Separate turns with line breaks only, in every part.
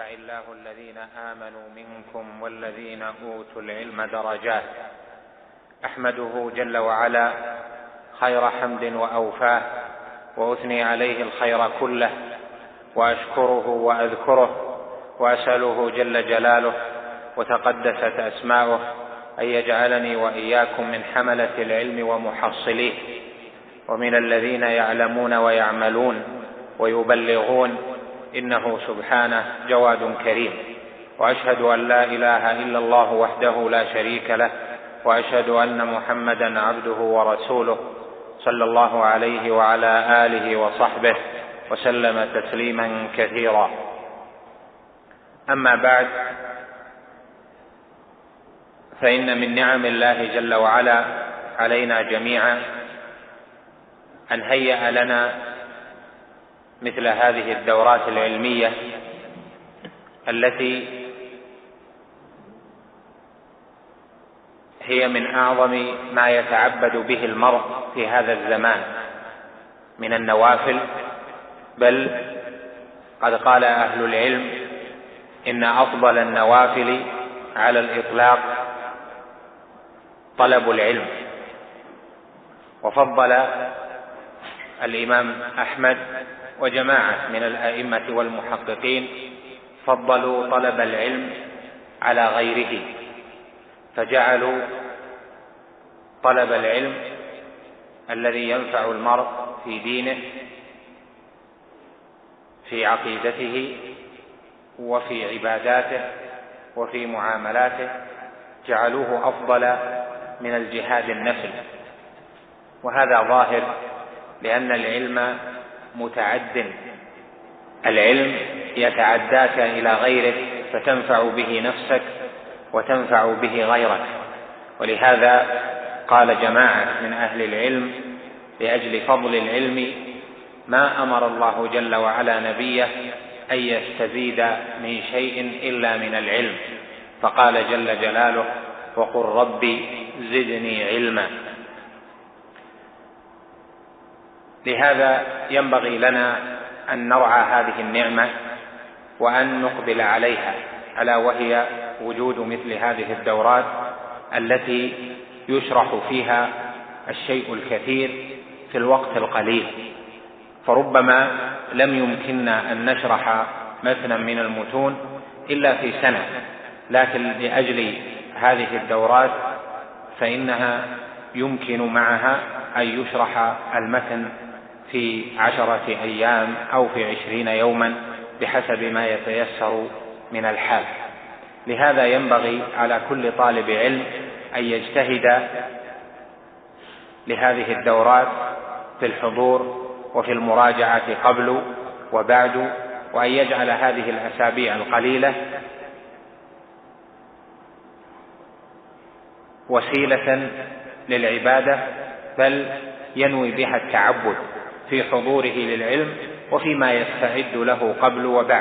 يرفع الله الذين آمنوا منكم والذين أوتوا العلم درجات. أحمده جل وعلا خير حمد وأوفاه، وأثني عليه الخير كله، وأشكره وأذكره، وأسأله جل جلاله وتقدست أسماؤه أن يجعلني وإياكم من حملة العلم ومحصليه، ومن الذين يعلمون ويعملون ويبلغون، إنه سبحانه جواد كريم. وأشهد أن لا إله إلا الله وحده لا شريك له، وأشهد أن محمدا عبده ورسوله صلى الله عليه وعلى آله وصحبه وسلم تسليما كثيرا. أما بعد، فإن من نعم الله جل وعلا علينا جميعا أن هيأ لنا مثل هذه الدورات العلمية التي هي من أعظم ما يتعبد به المرء في هذا الزمان من النوافل، بل قد قال أهل العلم إن أفضل النوافل على الإطلاق طلب العلم. وفضل الإمام أحمد وجماعة من الأئمة والمحققين فضلوا طلب العلم على غيره، فجعلوا طلب العلم الذي ينفع المرء في دينه في عقيدته وفي عباداته وفي معاملاته جعلوه أفضل من الجهاد النفل. وهذا ظاهر لأن العلم متعد، العلم يتعداك إلى غيرك فتنفع به نفسك وتنفع به غيرك. ولهذا قال جماعة من أهل العلم لأجل فضل العلم ما أمر الله جل وعلا نبيه أن يستزيد من شيء إلا من العلم، فقال جل جلاله: وقل ربي زدني علما. لهذا ينبغي لنا أن نرعى هذه النعمة وأن نقبل عليها، ألا وهي وجود مثل هذه الدورات التي يشرح فيها الشيء الكثير في الوقت القليل. فربما لم يمكننا أن نشرح مثلا من المتون إلا في سنة، لكن لأجل هذه الدورات فإنها يمكن معها أن يشرح المتن في 10 أيام أو في 20 يوما بحسب ما يتيسر من الحال. لهذا ينبغي على كل طالب علم أن يجتهد لهذه الدورات في الحضور وفي المراجعة قبل وبعد، وأن يجعل هذه الأسابيع القليلة وسيلة للعبادة، بل ينوي بها التعبد في حضوره للعلم وفيما يستعد له قبل وبعد.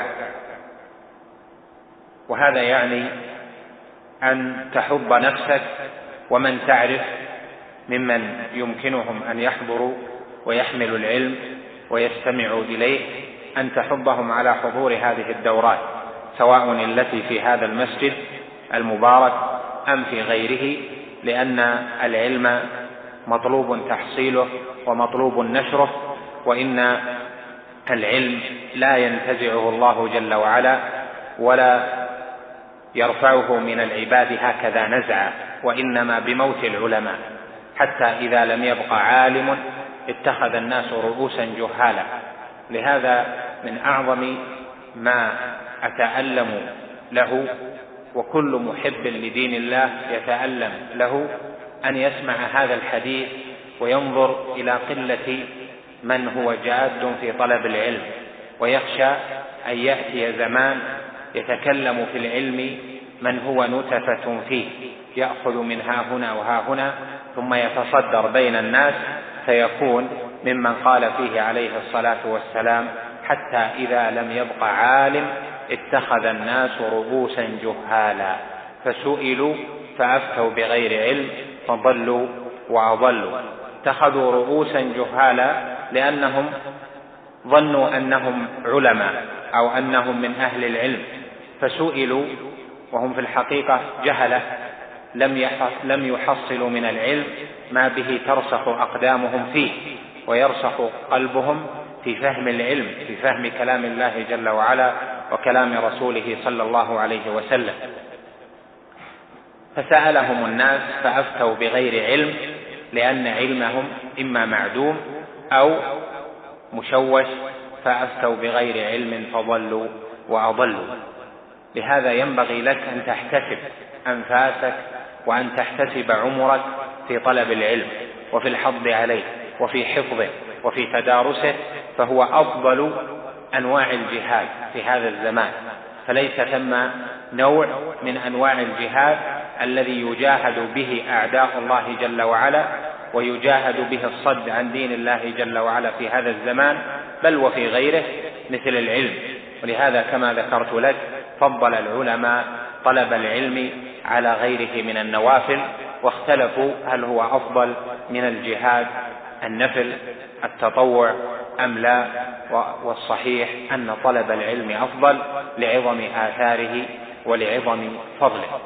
وهذا يعني أن تحض نفسك ومن تعرف ممن يمكنهم أن يحضروا ويحملوا العلم ويستمعوا إليه، أن تحضهم على حضور هذه الدورات، سواء التي في هذا المسجد المبارك أم في غيره، لأن العلم مطلوب تحصيله ومطلوب نشره، وإن العلم لا ينتزعه الله جل وعلا ولا يرفعه من العباد هكذا نزعا، وإنما بموت العلماء، حتى إذا لم يبق عالم اتخذ الناس رؤوسا جهالا. لهذا من أعظم ما أتألم له، وكل محب لدين الله يتألم له، أن يسمع هذا الحديث وينظر إلى قلة من هو جاد في طلب العلم، ويخشى أن يأتي زمان يتكلم في العلم من هو نتفة فيه، يأخذ من ها هنا وها هنا ثم يتصدر بين الناس، فيكون ممن قال فيه عليه الصلاة والسلام: حتى إذا لم يبق عالم اتخذ الناس رؤوسا جهالا، فسئلوا فأفتوا بغير علم فضلوا وأضلوا. اتخذوا رؤوسا جهالا لأنهم ظنوا أنهم علماء أو أنهم من أهل العلم، فسئلوا وهم في الحقيقة جهلة لم يحصلوا من العلم ما به ترسخ أقدامهم فيه ويرسخ قلبهم في فهم العلم، في فهم كلام الله جل وعلا وكلام رسوله صلى الله عليه وسلم. فسألهم الناس فأفتوا بغير علم، لأن علمهم إما معدوم أو مشوش، فأفتوا بغير علم فضلوا وأضلوا. لهذا ينبغي لك أن تحتسب أنفاسك وأن تحتسب عمرك في طلب العلم وفي الحض عليه وفي حفظه وفي تدارسه، فهو أفضل أنواع الجهاد في هذا الزمان. فليس ثم نوع من أنواع الجهاد الذي يجاهد به أعداء الله جل وعلا ويجاهد به الصد عن دين الله جل وعلا في هذا الزمان، بل وفي غيره مثل العلم. ولهذا كما ذكرت لك فضل العلماء طلب العلم على غيره من النوافل، واختلفوا هل هو أفضل من الجهاد النفل التطوع أم لا، والصحيح أن طلب العلم أفضل لعظم آثاره ولعظم فضله.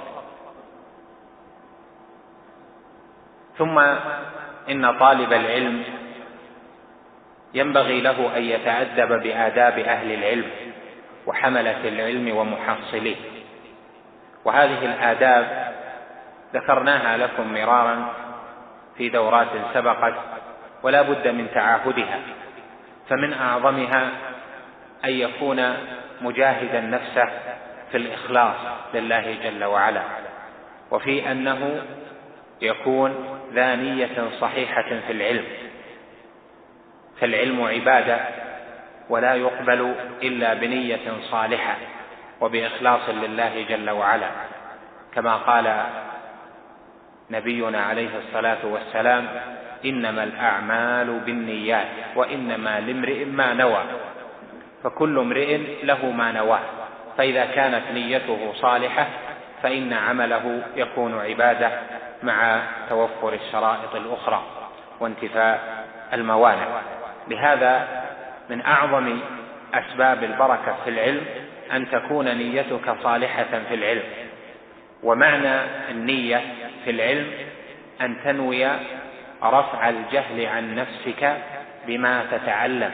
ثم إن طالب العلم ينبغي له أن يتأدب بآداب أهل العلم وحملة العلم ومحصليه، وهذه الآداب ذكرناها لكم مرارا في دورات سبقت ولا بد من تعاهدها. فمن أعظمها أن يكون مجاهدا نفسه في الإخلاص لله جل وعلا، وفي أنه يكون ذا نية صحيحة في العلم، فالعلم عبادة ولا يقبل إلا بنية صالحة وبإخلاص لله جل وعلا، كما قال نبينا عليه الصلاة والسلام: إنما الأعمال بالنيات وإنما لامرئ ما نوى، فكل امرئ له ما نواه. فإذا كانت نيته صالحة فإن عمله يكون عبادة مع توفر الشرائط الأخرى وانتفاء الموانع. لهذا من أعظم أسباب البركة في العلم أن تكون نيتك صالحة في العلم. ومعنى النية في العلم أن تنوي رفع الجهل عن نفسك بما تتعلم.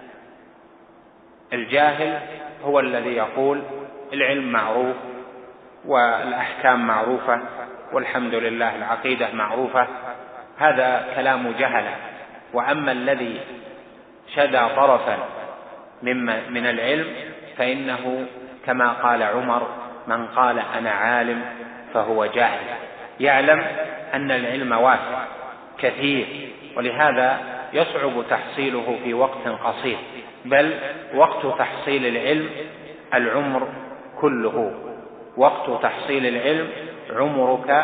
الجاهل هو الذي يقول العلم معروف والأحكام معروفة والحمد لله العقيدة معروفة، هذا كلام جهلة. وأما الذي شدى طرفا من العلم فإنه كما قال عمر: من قال أنا عالم فهو جاهل. يعلم أن العلم واسع كثير، ولهذا يصعب تحصيله في وقت قصير، بل وقت تحصيل العلم العمر كله. وقت تحصيل العلم عمرك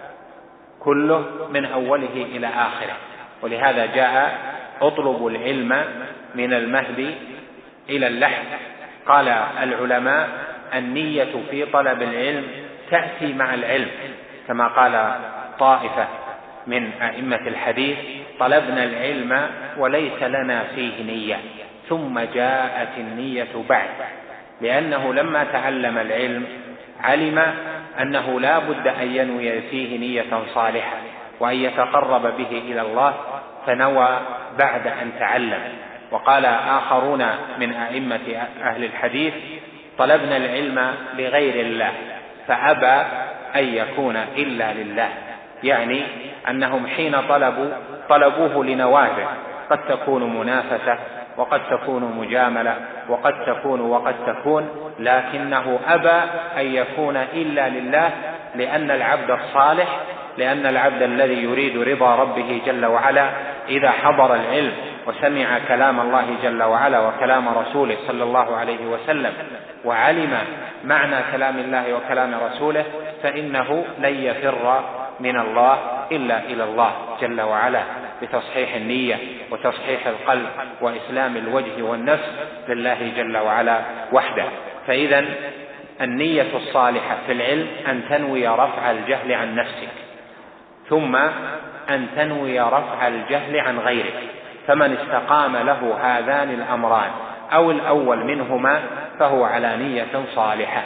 كله من أوله إلى آخره. ولهذا جاء: اطلبوا العلم من المهد إلى اللحد. قال العلماء: النية في طلب العلم تأتي مع العلم، كما قال طائفة من أئمة الحديث: طلبنا العلم وليس لنا فيه نية، ثم جاءت النية بعد. لأنه لما تعلم العلم علم أنه لا بد أن ينوي فيه نية صالحة وأن يتقرب به إلى الله، فنوى بعد أن تعلم. وقال آخرون من أئمة أهل الحديث: طلبنا العلم لغير الله فأبى أن يكون إلا لله. يعني أنهم حين طلبوه لنوافع، قد تكون منافسة وقد تكون مجاملة وقد تكون، لكنه أبى أن يكون إلا لله، لأن العبد الصالح، لأن العبد الذي يريد رضا ربه جل وعلا إذا حضر العلم وسمع كلام الله جل وعلا وكلام رسوله صلى الله عليه وسلم وعلم معنى كلام الله وكلام رسوله، فإنه لن يفر من الله إلا إلى الله جل وعلا، بتصحيح النية وتصحيح القلب وإسلام الوجه والنفس لله جل وعلا وحده. فإذا النية الصالحة في العلم أن تنوي رفع الجهل عن نفسك، ثم أن تنوي رفع الجهل عن غيرك. فمن استقام له هذان الأمران أو الأول منهما فهو على نية صالحة.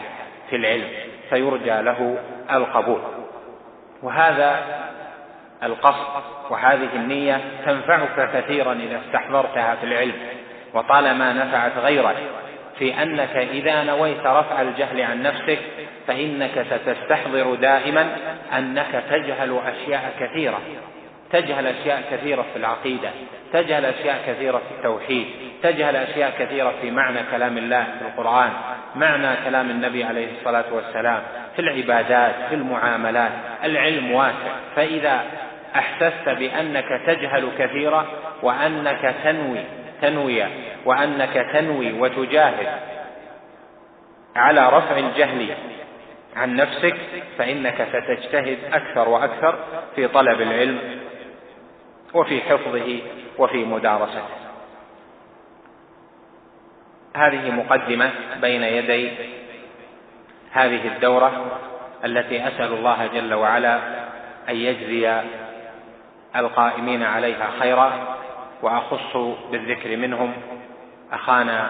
في العلم فيرجى له القبول. وهذا القصد وهذه النية تنفعك كثيرا إذا استحضرتها في العلم، وطالما نفعت غيرك، في أنك إذا نويت رفع الجهل عن نفسك فإنك ستستحضر دائما أنك تجهل أشياء كثيرة، تجهل أشياء كثيرة في العقيدة، تجهل أشياء كثيرة في التوحيد، تجهل أشياء كثيرة في معنى كلام الله في القرآن، معنى كلام النبي عليه الصلاة والسلام، في العبادات، في المعاملات. العلم واسع، فإذا أحسست بأنك تجهل كثيرا وأنك تنوي وتجاهد على رفع الجهل عن نفسك فإنك ستجتهد أكثر وأكثر في طلب العلم وفي حفظه وفي مدارسته. هذه مقدمة بين يدي هذه الدورة التي أسأل الله جل وعلا أن يجزي القائمين عليها خيرا، وأخص بالذكر منهم أخانا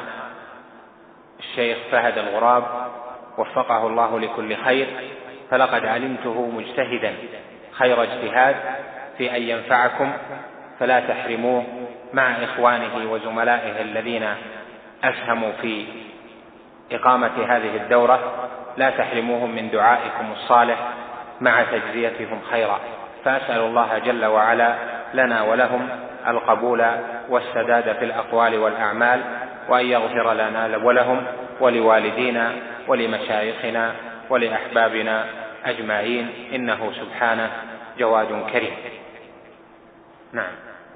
الشيخ فهد الغراب وفقه الله لكل خير، فلقد علمته مجتهدا خير اجتهاد في أن ينفعكم، فلا تحرموه مع إخوانه وزملائه الذين أسهموا في إقامة هذه الدورة، لا تحرموهم من دعائكم الصالح مع تجزيتهم خيرا. فأسأل الله جل وعلا لنا ولهم القبول والسداد في الأقوال والأعمال، وأن يغفر لنا ولهم ولوالدينا ولمشايخنا ولأحبابنا أجمعين، إنه سبحانه جواد كريم. نعم.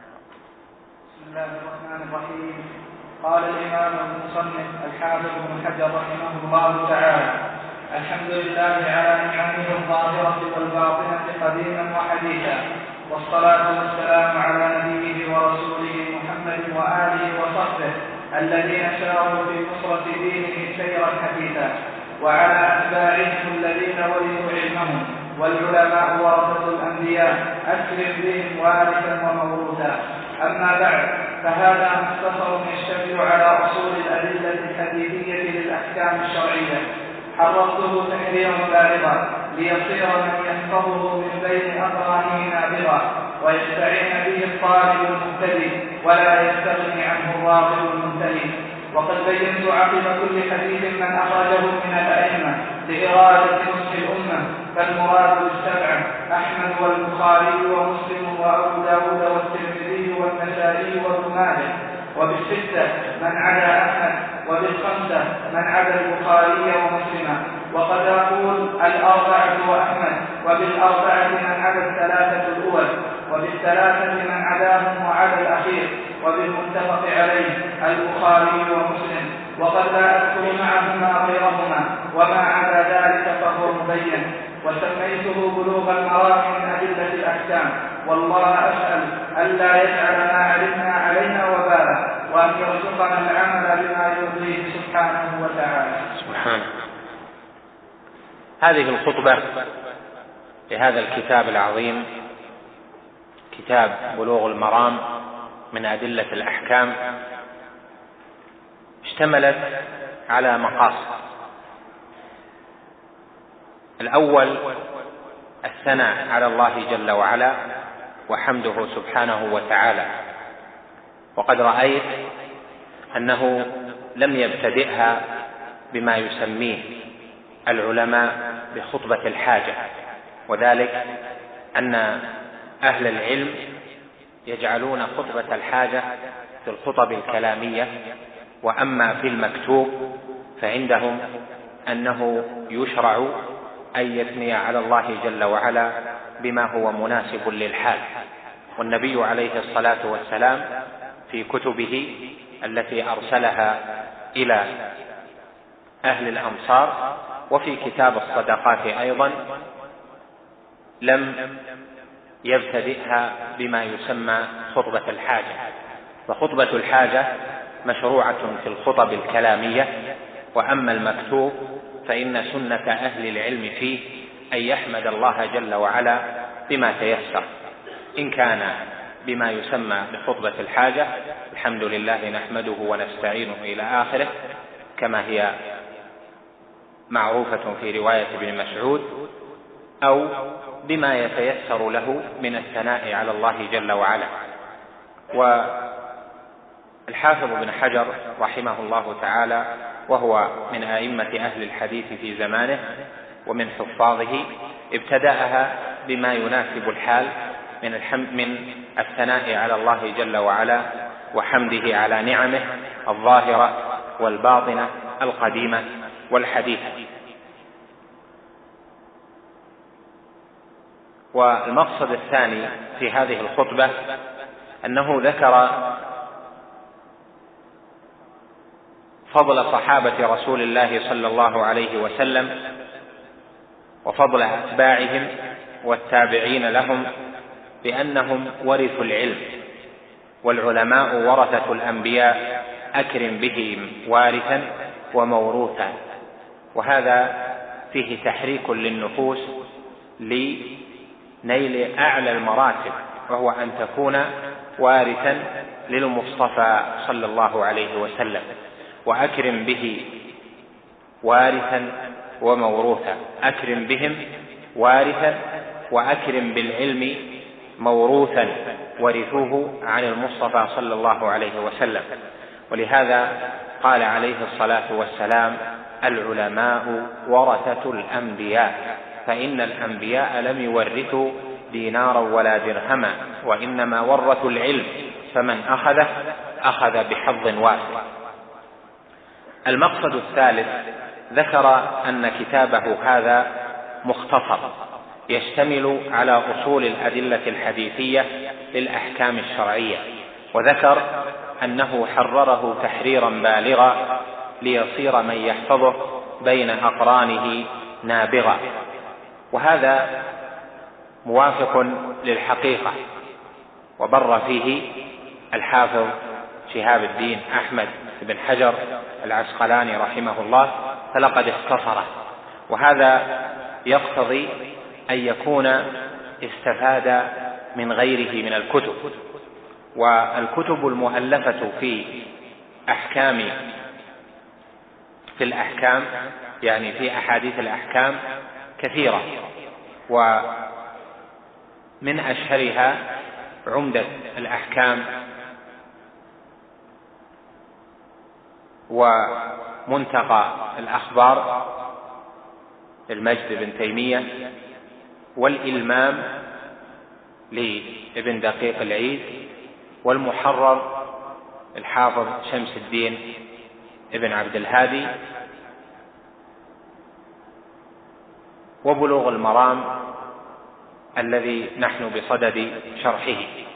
بسم الله الرحمن الرحيم. قال الإمام المصنف الحافظ بن حجر رحمه الله تعالى: الحمد لله على نعمه الظاهرة والباطنة قديما وحديثا، والصلاة والسلام على نبيه ورسوله محمد وآله وصحبه الذين ساروا في نصرة دينه سيرا حديثا، وعلى أتباعهم الذين ورثوا علمهم، والعلماء ورثة الأنبياء أكرم بهم وارثا وموروثا. أما بعد، فهذا مختصر يشتمل على أصول الأدلة الحديثية للأحكام الشرعية، حررته تحريرا بالغا ليصير من يحفظه من بين أقرانه نابغا، ويستعين به الطالب المبتدئ ولا يستغني عنه الراغب الممتلئ. وقد بينت عقب كل حديث من أخرجه من الأئمة لإرادة نصح الأمة، فالمراد بالسبعة أحمد والبخاري ومسلم وأبو داود والترمذي والنسائي وابن ماجه، وبالستة من عدا أحمد، وبالخمسة من عدا البخاري ومسلم. وقد أقول الأربعة وأحمد، وبالأربعة من عدا الثلاثة الأول، وبالثلاثة من عداهم وعدا الأخير، وبالمتفق عليه البخاري ومسلم، وقد لا أذكر معهما غيرهما، وما عدا ذلك فهو مبين. وسميته بلوغ المرام من أدلة الأحكام، والله أسأل ألا يجعل ما علمنا علينا وبالا، وأن يرزقنا العمل بما يرضيه سبحانه وتعالى.
سبحانه. هذه الخطبة لهذا الكتاب العظيم، كتاب بلوغ المرام من أدلة الأحكام، اشتملت على مقاصد. الأول الثناء على الله جل وعلا وحمده سبحانه وتعالى، وقد رأيت أنه لم يبتدئها بما يسميه العلماء بخطبة الحاجة، وذلك أن أهل العلم يجعلون خطبة الحاجة في الخطب الكلامية، وأما في المكتوب فعندهم أنه يشرع أن يثني على الله جل وعلا بما هو مناسب للحال. والنبي عليه الصلاة والسلام في كتبه التي أرسلها إلى أهل الأمصار وفي كتاب الصدقات أيضا لم يبتدئها بما يسمى خطبة الحاجة. فخطبة الحاجة مشروعة في الخطب الكلامية، وأما المكتوب فإن سنة أهل العلم فيه أن يحمد الله جل وعلا بما تيسر، إن كان بما يسمى بخطبة الحاجة الحمد لله نحمده ونستعينه إلى آخره كما هي معروفة في رواية ابن مسعود، أو بما يتيسر له من الثناء على الله جل وعلا. والحافظ ابن حجر رحمه الله تعالى، وهو من أئمة أهل الحديث في زمانه ومن حفاظه، ابتدأها بما يناسب الحال من الثناء على الله جل وعلا وحمده على نعمه الظاهرة والباطنة القديمة والحديثة. والمقصد الثاني في هذه الخطبة أنه ذكر فضل صحابة رسول الله صلى الله عليه وسلم وفضل أتباعهم والتابعين لهم بأنهم ورثوا العلم، والعلماء ورثة الأنبياء، أكرم بهم وارثا وموروثا. وهذا فيه تحريك للنفوس لنيل أعلى المراتب، وهو أن تكون وارثا للمصطفى صلى الله عليه وسلم، وأكرم به وارثا وموروثا. أكرم بهم وارثا، وأكرم بالعلم موروثا ورثوه عن المصطفى صلى الله عليه وسلم. ولهذا قال عليه الصلاة والسلام: العلماء ورثة الأنبياء، فإن الأنبياء لم يورثوا دينارا ولا درهما، وإنما ورثوا العلم، فمن أخذه أخذ بحظ وافر. المقصد الثالث، ذكر أن كتابه هذا مختصر يشتمل على أصول الأدلة الحديثية للأحكام الشرعية، وذكر أنه حرره تحريرا بالغا ليصير من يحفظه بين أقرانه نابغا. وهذا موافق للحقيقة، وبر فيه الحافظ شهاب الدين أحمد بن حجر العسقلاني رحمه الله، فلقد اختصره. وهذا يقتضي أن يكون استفاد من غيره من الكتب، والكتب المؤلفة في الأحكام يعني في أحاديث الأحكام كثيرة، ومن أشهرها عمدة الأحكام ومنتقى الأخبار المجد بن تيمية، والإلمام لابن دقيق العيد، والمحرر الحافظ شمس الدين ابن عبد الهادي، وبلوغ المرام الذي نحن بصدد شرحه.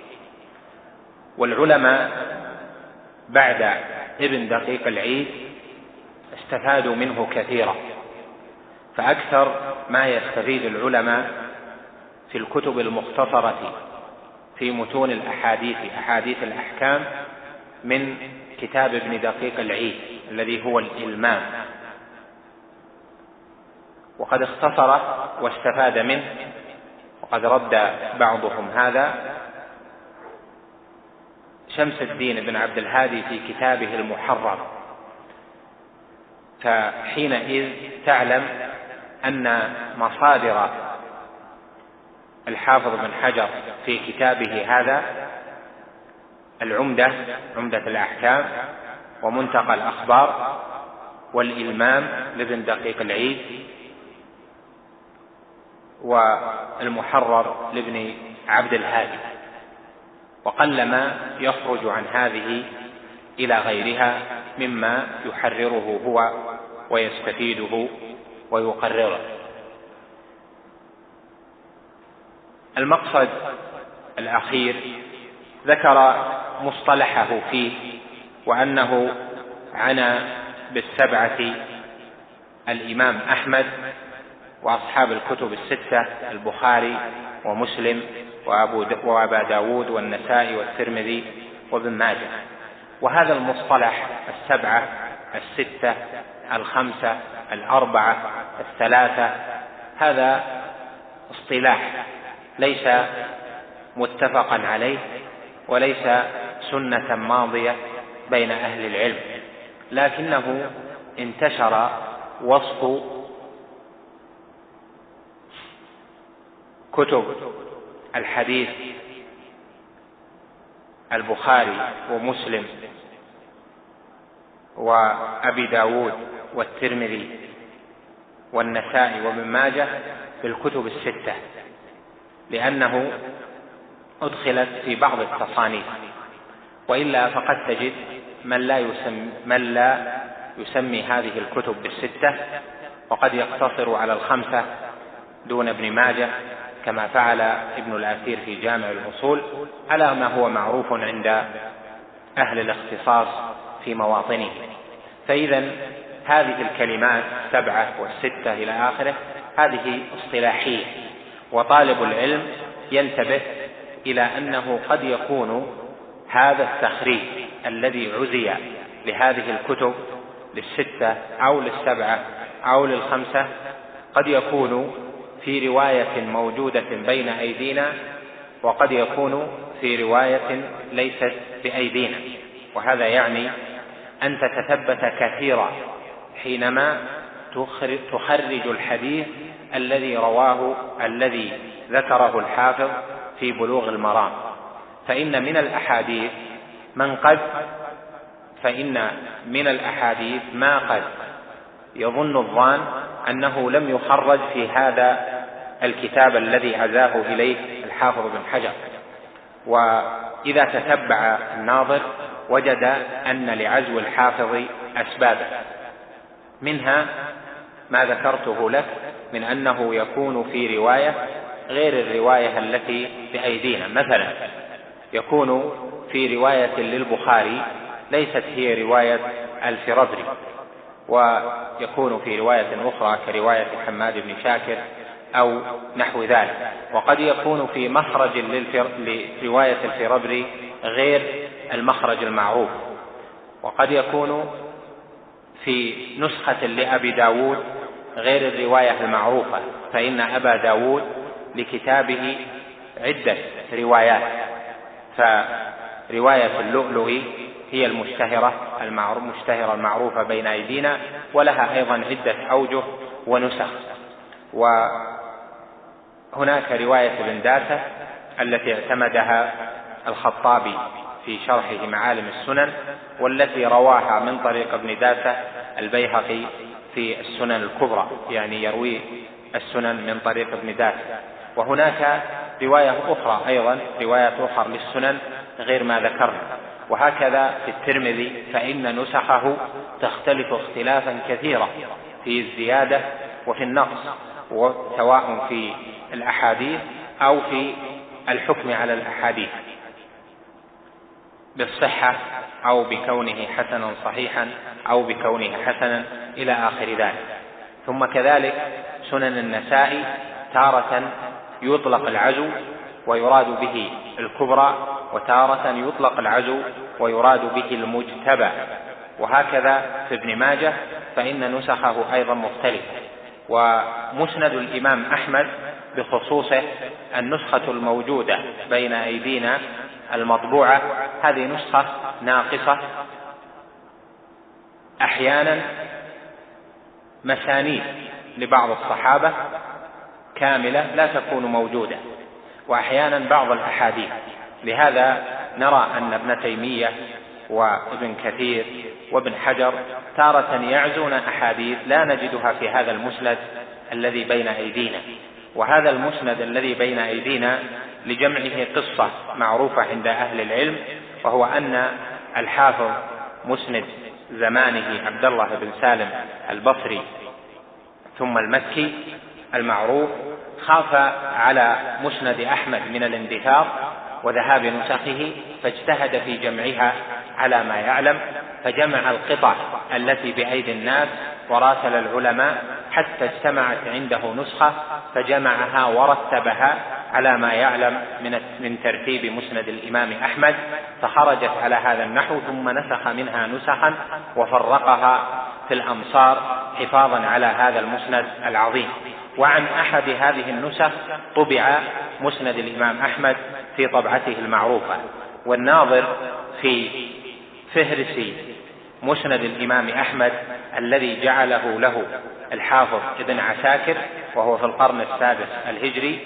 والعلماء بعد ابن دقيق العيد استفادوا منه كثيرا، فأكثر ما يستفيد العلماء في الكتب المختصرة في متون أحاديث الأحكام من كتاب ابن دقيق العيد الذي هو الإلمام، وقد اختصر واستفاد منه، وقد رد بعضهم هذا. شمس الدين بن عبد الهادي في كتابه المحرر، فحينئذ تعلم أن مصادر الحافظ بن حجر في كتابه هذا عمدة الأحكام، ومنتقى الأخبار، والإلمام لابن دقيق العيد، والمحرر لابن عبد الهادي، وقلما يخرج عن هذه إلى غيرها مما يحرره هو ويستفيده ويقرره. المقصد الأخير ذكر مصطلحه فيه، وأنه عنى بالسبعة الإمام أحمد وأصحاب الكتب الستة: البخاري ومسلم وأبا داود والنسائي والترمذي وابن ماجه. وهذا المصطلح السبعة، الستة، الخمسة، الأربعة، الثلاثة، هذا اصطلاح ليس متفقا عليه، وليس سنة ماضية بين أهل العلم، لكنه انتشر وصف كتب الحديث البخاري ومسلم وأبي داود والترمذي والنسائي وابن ماجه بالكتب الستة، لأنه أدخلت في بعض التصانيف، وإلا فقد تجد من لا يسمي هذه الكتب بالستة، وقد يقتصر على الخمسة دون ابن ماجه، كما فعل ابن الأثير في جامع الأصول على ما هو معروف عند أهل الاختصاص في مواطنه. فإذا هذه الكلمات 7 و6 إلى آخره هذه اصطلاحية، وطالب العلم ينتبه إلى أنه قد يكون هذا التخريج الذي عزي لهذه الكتب لل6 أو لل7 أو لل5 قد يكون في رواية موجودة بين أيدينا، وقد يكون في رواية ليست بأيدينا، وهذا يعني أن تتثبت كثيرا حينما تخرج الحديث الذي ذكره الحافظ في بلوغ المرام. فإن من الأحاديث ما قد يظن الظان أنه لم يخرج في هذا الكتاب الذي عزاه إليه الحافظ بن حجر، وإذا تتبع الناظر وجد أن لعزو الحافظ أسبابا، منها ما ذكرته لك من أنه يكون في رواية غير الرواية التي بأيدينا. مثلا يكون في رواية للبخاري ليست هي رواية الفربري، ويكون في رواية أخرى كرواية حماد بن شاكر أو نحو ذلك، وقد يكون في مخرج لرواية الفربري غير المخرج المعروف، وقد يكون في نسخة لأبي داود غير الرواية المعروفة، فإن أبا داود لكتابه عدة روايات، فرواية اللؤلؤي هي المشتهرة المعروفة بين أيدينا، ولها أيضا عدة أوجه ونسخ. وهناك رواية ابن داسة التي اعتمدها الخطابي في شرحه معالم السنن، والتي رواها من طريق ابن داسة البيهقي في السنن الكبرى، يعني يروي السنن من طريق ابن داسة. وهناك رواية أخرى للسنن غير ما ذكرنا. وهكذا في الترمذي، فإن نسخه تختلف اختلافا كثيرا في الزيادة وفي النقص، سواء في الأحاديث أو في الحكم على الأحاديث بالصحة أو بكونه حسنا صحيحا أو بكونه حسنا إلى آخر ذلك. ثم كذلك سنن النسائي تارة يطلق العزو ويراد به الكبرى، وتارة يطلق العزو ويراد به المجتبى. وهكذا في ابن ماجه فإن نسخه أيضا مختلفة. ومسند الإمام أحمد بخصوصه النسخة الموجودة بين أيدينا المطبوعة هذه نسخة ناقصة، أحيانا مسانيد لبعض الصحابة كاملة لا تكون موجودة، وأحيانا بعض الأحاديث. لهذا نرى أن ابن تيمية وابن كثير وابن حجر تارة يعزون أحاديث لا نجدها في هذا المسند الذي بين أيدينا. وهذا المسند الذي بين أيدينا لجمعه قصة معروفة عند أهل العلم، وهو أن الحافظ مسند زمانه عبد الله بن سالم البصري ثم المكي المعروف خاف على مسند أحمد من الاندثار وذهاب نسخه، فاجتهد في جمعها على ما يعلم، فجمع القطع التي بأيدي الناس وراسل العلماء حتى اجتمعت عنده نسخة، فجمعها ورتبها على ما يعلم من ترتيب مسند الإمام أحمد، فخرجت على هذا النحو، ثم نسخ منها نسخا وفرقها في الأمصار حفاظا على هذا المسند العظيم. وعن أحد هذه النسخ طبع مسند الإمام أحمد في طبعته المعروفة. والناظر في فهرس مسند الإمام أحمد الذي جعله له الحافظ ابن عساكر وهو في القرن السادس الهجري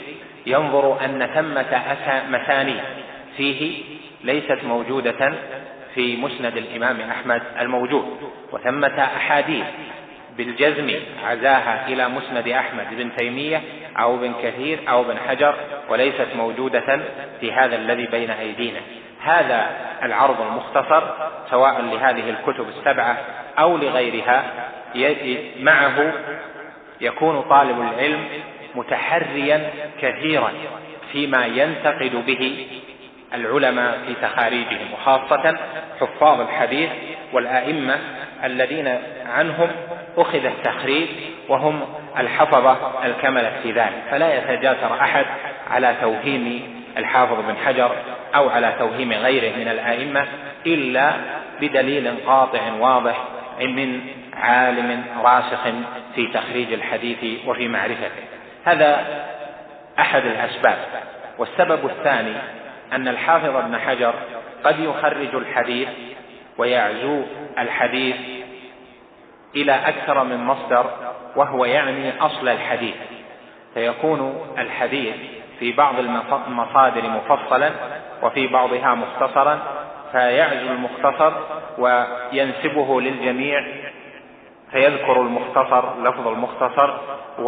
ينظر أن ثمة مسانيد فيه ليست موجودة في مسند الإمام أحمد الموجود، وثمة أحاديث بالجزم عزاها إلى مسند أحمد بن تيمية أو بن كثير أو بن حجر وليست موجودة في هذا الذي بين أيدينا. هذا العرض المختصر سواء لهذه الكتب السبعة أو لغيرها معه يكون طالب العلم متحريا كثيرا فيما ينتقد به العلماء في تخاريجهم، وخاصة حفاظ الحديث والآئمة الذين عنهم أخذ التخريج وهم الحفظة الكملة في ذلك، فلا يتجاسر أحد على توهيم الحافظ بن حجر أو على توهيم غيره من الآئمة إلا بدليل قاطع واضح من عالم راسخ في تخريج الحديث وفي معرفته. هذا أحد الأسباب. والسبب الثاني أن الحافظ ابن حجر قد يخرج الحديث ويعزو الحديث إلى أكثر من مصدر وهو يعني أصل الحديث، فيكون الحديث في بعض المصادر مفصلا وفي بعضها مختصرا، فيعزو المختصر وينسبه للجميع، فيذكر المختصر لفظ المختصر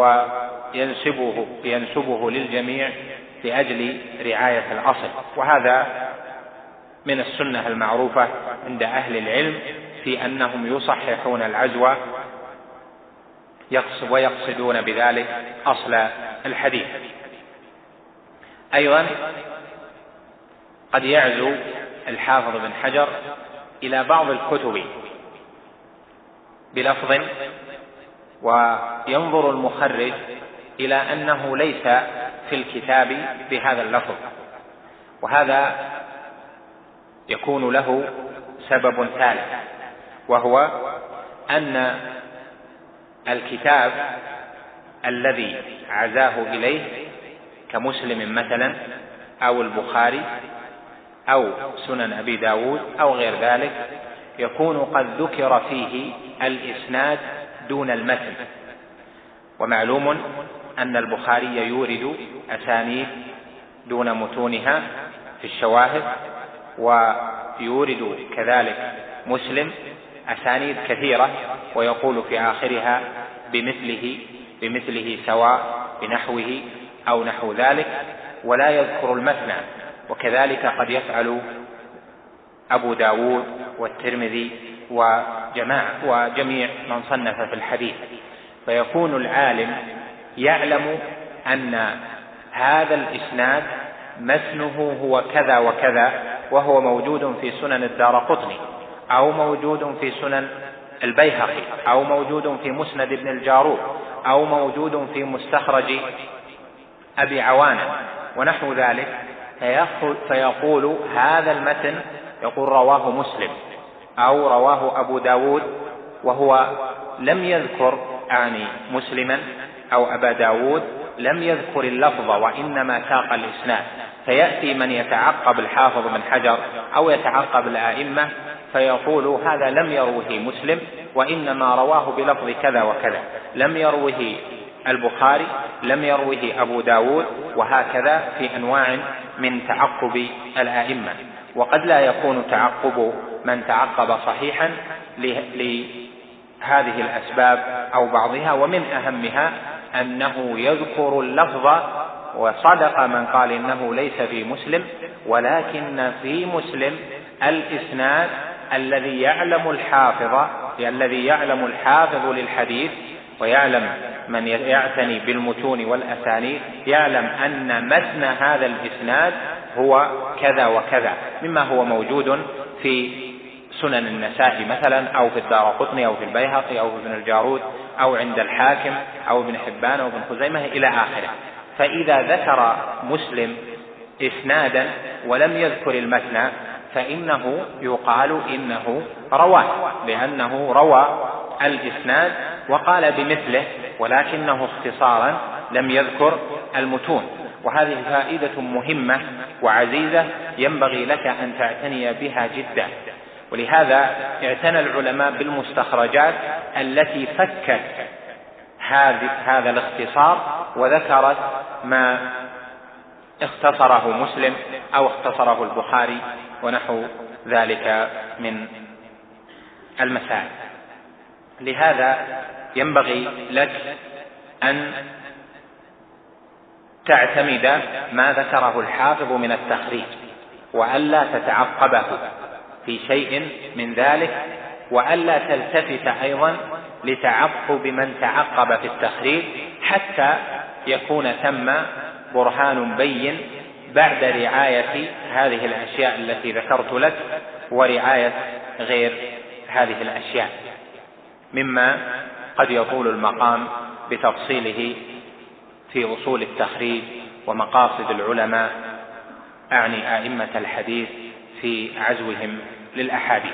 وينسبه للجميع لأجل رعاية الأصل. وهذا من السنة المعروفة عند أهل العلم في أنهم يصححون العزو ويقصدون بذلك أصل الحديث. أيضا قد يعزو الحافظ بن حجر إلى بعض الكتب بلفظ وينظر المخرج إلى أنه ليس في الكتاب بهذا اللفظ، وهذا يكون له سبب ثالث، وهو أن الكتاب الذي عزاه إليه كمسلم مثلا أو البخاري أو سنن أبي داود أو غير ذلك يكون قد ذكر فيه الإسناد دون المتن، ومعلوم أن البخاري يورد أسانيد دون متونها في الشواهد، ويورد كذلك مسلم أسانيد كثيرة ويقول في آخرها بمثله سواء بنحوه أو نحو ذلك، ولا يذكر المثنى. وكذلك قد يفعل أبو داود والترمذي وجميع من صنف في الحديث، فيكون العالم يعلم أن هذا الإسناد متنه هو كذا وكذا، وهو موجود في سنن الدارقطني أو موجود في سنن البيهقي أو موجود في مسند ابن الجارود أو موجود في مستخرج أبي عوانة ونحو ذلك، فيقول هذا المتن يقول رواه مسلم أو رواه أبو داود، وهو لم يذكر مسلما أو أبا داود لم يذكر اللفظ وإنما ساق الإسناد، فيأتي من يتعقب الحافظ بن حجر أو يتعقب الآئمة فيقول هذا لم يروه مسلم وإنما رواه بلفظ كذا وكذا، لم يروه البخاري، لم يروه أبو داود، وهكذا في أنواع من تعقب الآئمة. وقد لا يكون تعقب من تعقب صحيحا لهذه الأسباب أو بعضها، ومن أهمها أنه يذكر اللفظ، وصدق من قال إنه ليس في مسلم، ولكن في مسلم الإسناد الذي يعلم الحافظ للحديث ويعلم من يعتني بالمتون والأسانيد يعلم أن متن هذا الإسناد هو كذا وكذا، مما هو موجود في سنن النسائي مثلا أو في الدارقطني أو في البيهقي أو في ابن الجارود أو عند الحاكم أو ابن حبان أو ابن خزيمة إلى آخره. فإذا ذكر مسلم إسنادا ولم يذكر المتن فإنه يقال إنه رواه، لأنه روى الإسناد وقال بمثله ولكنه اختصارا لم يذكر المتون. وهذه فائدة مهمة وعزيزة ينبغي لك أن تعتني بها جدا، ولهذا اعتنى العلماء بالمستخرجات التي فكت هذا الاختصار وذكرت ما اختصره مسلم أو اختصره البخاري ونحو ذلك من المسائل. لهذا ينبغي لك أن تعتمد ما ذكره الحافظ من التخريج، وألا تتعقبه في شيء من ذلك، وألا تلتفت أيضا لتعقب من تعقب في التخريج حتى يكون ثم برهان بين بعد رعاية هذه الأشياء التي ذكرت لك ورعاية غير هذه الأشياء، مما قد يطول المقام بتفصيله في أصول التخريج ومقاصد العلماء، أعني أئمة الحديث، في عزوهم للأحاديث.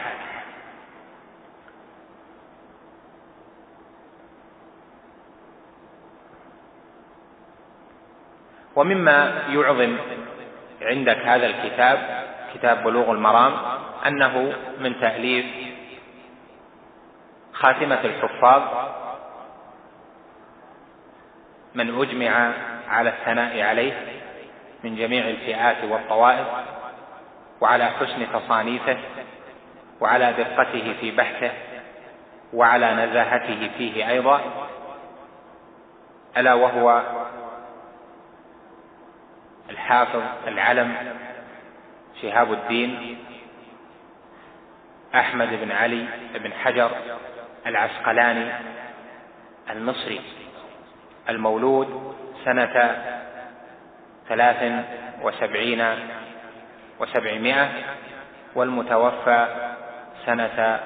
ومما يعظم عندك هذا الكتاب، كتاب بلوغ المرام، أنه من تأليف خاتمة الحفاظ، من أجمع على الثناء عليه من جميع الفئات والطوائف، وعلى حسن تصانيفه، وعلى دقته في بحثه، وعلى نزاهته فيه أيضا، ألا وهو الحافظ العلم شهاب الدين أحمد بن علي بن حجر العسقلاني المصري، المولود سنة 73 و700، والمتوفى سنة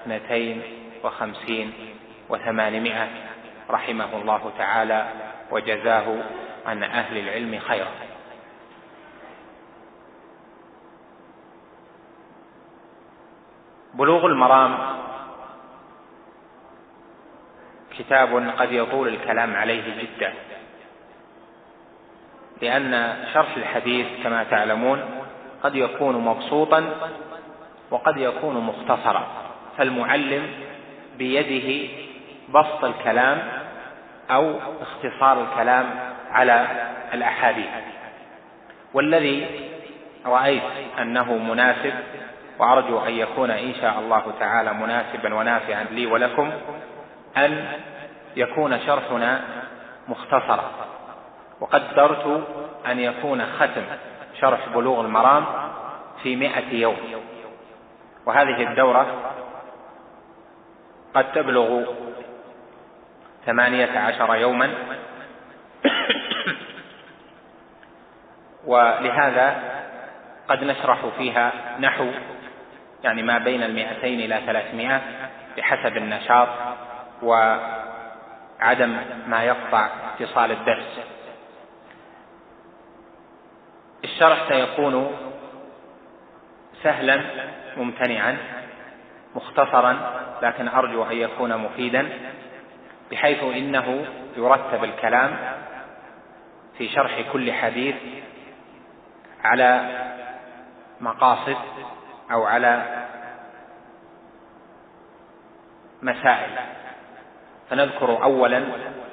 52 و800، رحمه الله تعالى وجزاه عن أهل العلم خيرا. بلوغ المرام كتاب قد يطول الكلام عليه جدا، لأن شرح الحديث كما تعلمون قد يكون مبسوطا وقد يكون مختصرا، فالمعلم بيده بسط الكلام أو اختصار الكلام على الأحاديث. والذي رأيت أنه مناسب، وأرجو أن يكون إن شاء الله تعالى مناسبا ونافعا لي ولكم، أن يكون شرحنا مختصرا، وقدرت أن يكون ختم شرح بلوغ المرام في 100 يوم، وهذه الدورة قد تبلغ 18 يوما، ولهذا قد نشرح فيها نحو يعني ما بين 200 إلى 300 بحسب النشاط وعدم ما يقطع اتصال الدرس. الشرح سيكون سهلا ممتنعا مختصرا، لكن أرجو أن يكون مفيدا، بحيث إنه يرتب الكلام في شرح كل حديث على مقاصد أو على مسائل. فنذكر أولا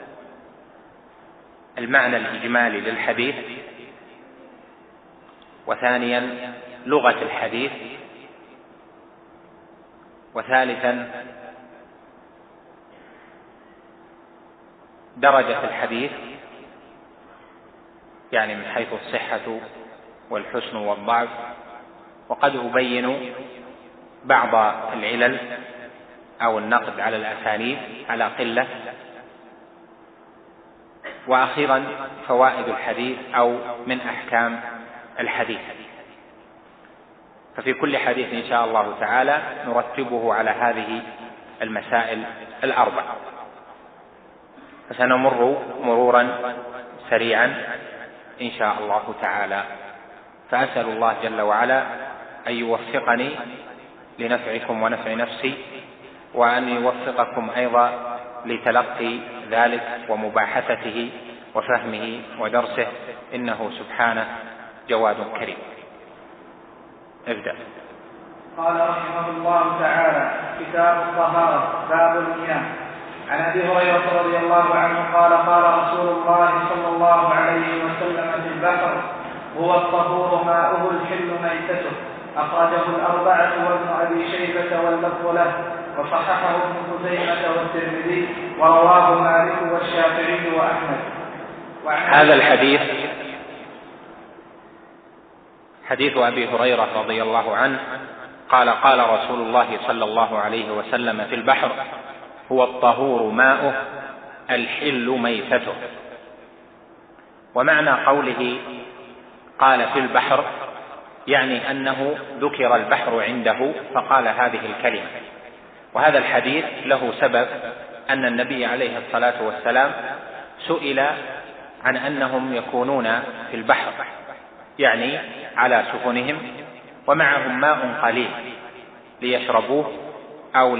المعنى الإجمالي للحديث، وثانيا لغة الحديث، وثالثا درجة الحديث يعني من حيث الصحة والحسن والضعف، وقد أبين بعض العلل أو النقد على الأسانيد على قلة، وأخيرا فوائد الحديث أو من أحكام الحديث. ففي كل حديث إن شاء الله تعالى نرتبه على هذه المسائل الأربع، فسنمر مرورا سريعا إن شاء الله تعالى. فأسأل الله جل وعلا أن يوفقني لنفعكم ونفع نفسي، وأن يوفقكم أيضا لتلقي ذلك ومباحثته وفهمه ودرسه، إنه سبحانه جواد كريم. ابدأ.
قال رحمه الله تعالى: كتاب الطهارة، باب المياه. عن أبي هريرة رضي الله عنه قال: قال رسول الله صلى الله عليه وسلم في البحر: الطهور ماؤه الحل ميتته. أخرجه الأربعة وابن أبي شيبة واللفظ له، وصححه ابن خزيمة والترمذي، ورواه مالك والشافعي وأحمد.
هذا الحديث حديث أبي هريرة رضي الله عنه قال: قال رسول الله صلى الله عليه وسلم في البحر: هو الطهور ماؤه الحل ميتته. ومعنى قوله قال في البحر يعني أنه ذكر البحر عنده فقال هذه الكلمة. وهذا الحديث له سبب، أن النبي عليه الصلاة والسلام سئل عن أنهم يكونون في البحر، يعني على سفنهم ومعهم ماء قليل ليشربوه أو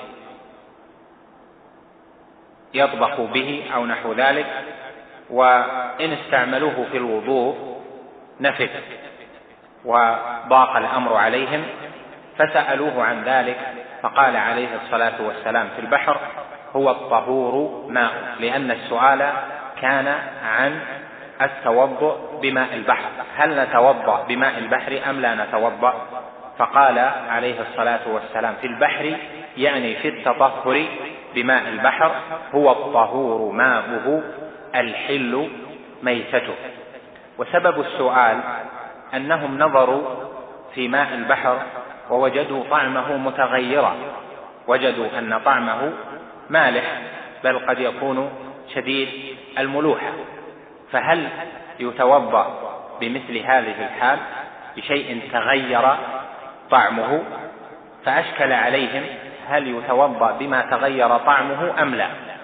ليطبخوا به أو نحو ذلك، وإن استعملوه في الوضوء نفد وضاق الأمر عليهم، فسألوه عن ذلك فقال عليه الصلاة والسلام في البحر: هو الطهور ماء، لأن السؤال كان عن التوضؤ بماء البحر، هل نتوضأ بماء البحر أم لا نتوضأ؟ فقال عليه الصلاة والسلام في البحر يعني في التطهر بماء البحر: هو الطهور ماؤه الحل ميتته. وسبب السؤال أنهم نظروا في ماء البحر ووجدوا طعمه متغيرا، وجدوا أن طعمه مالح بل قد يكون شديد الملوحة، فهل يتوضأ بمثل هذه الحال بشيء تغير طعمه؟ فأشكل عليهم هل يتوضأ بما تغير طعمه أم لا.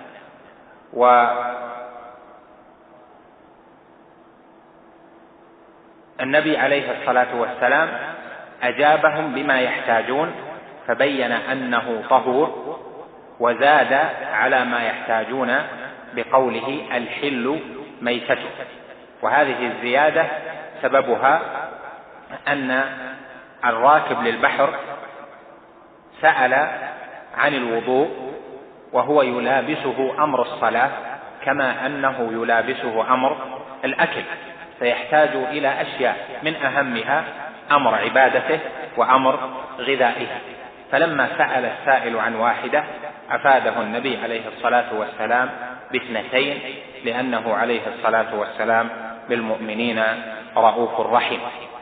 والنبي عليه الصلاة والسلام أجابهم بما يحتاجون، فبين أنه طهور، وزاد على ما يحتاجون بقوله الحل ميتته. وهذه الزيادة سببها أن الراكب للبحر سأل عن الوضوء وهو يلابسه أمر الصلاة كما أنه يلابسه أمر الأكل، فيحتاج إلى أشياء من أهمها أمر عبادته وأمر غذائه. فلما سأل السائل عن واحدة أفاده النبي عليه الصلاة والسلام باثنتين، لأنه عليه الصلاة والسلام بالمؤمنين رؤوف رحيم.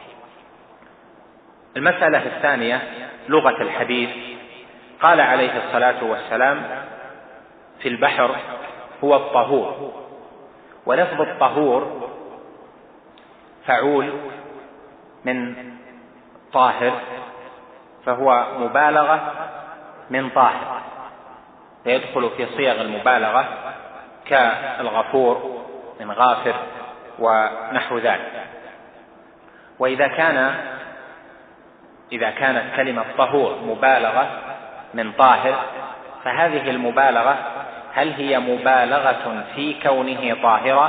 المسألة الثانية لغة الحديث. قال عليه الصلاة والسلام في البحر: هو الطهور. ولفظ الطهور فعول من طاهر، فهو مبالغة من طاهر، فيدخل في صيغ المبالغة كالغفور من غافر ونحو ذلك. وإذا كانت كلمة طهور مبالغة من طاهر، فهذه المبالغة هل هي مبالغة في كونه طاهرا،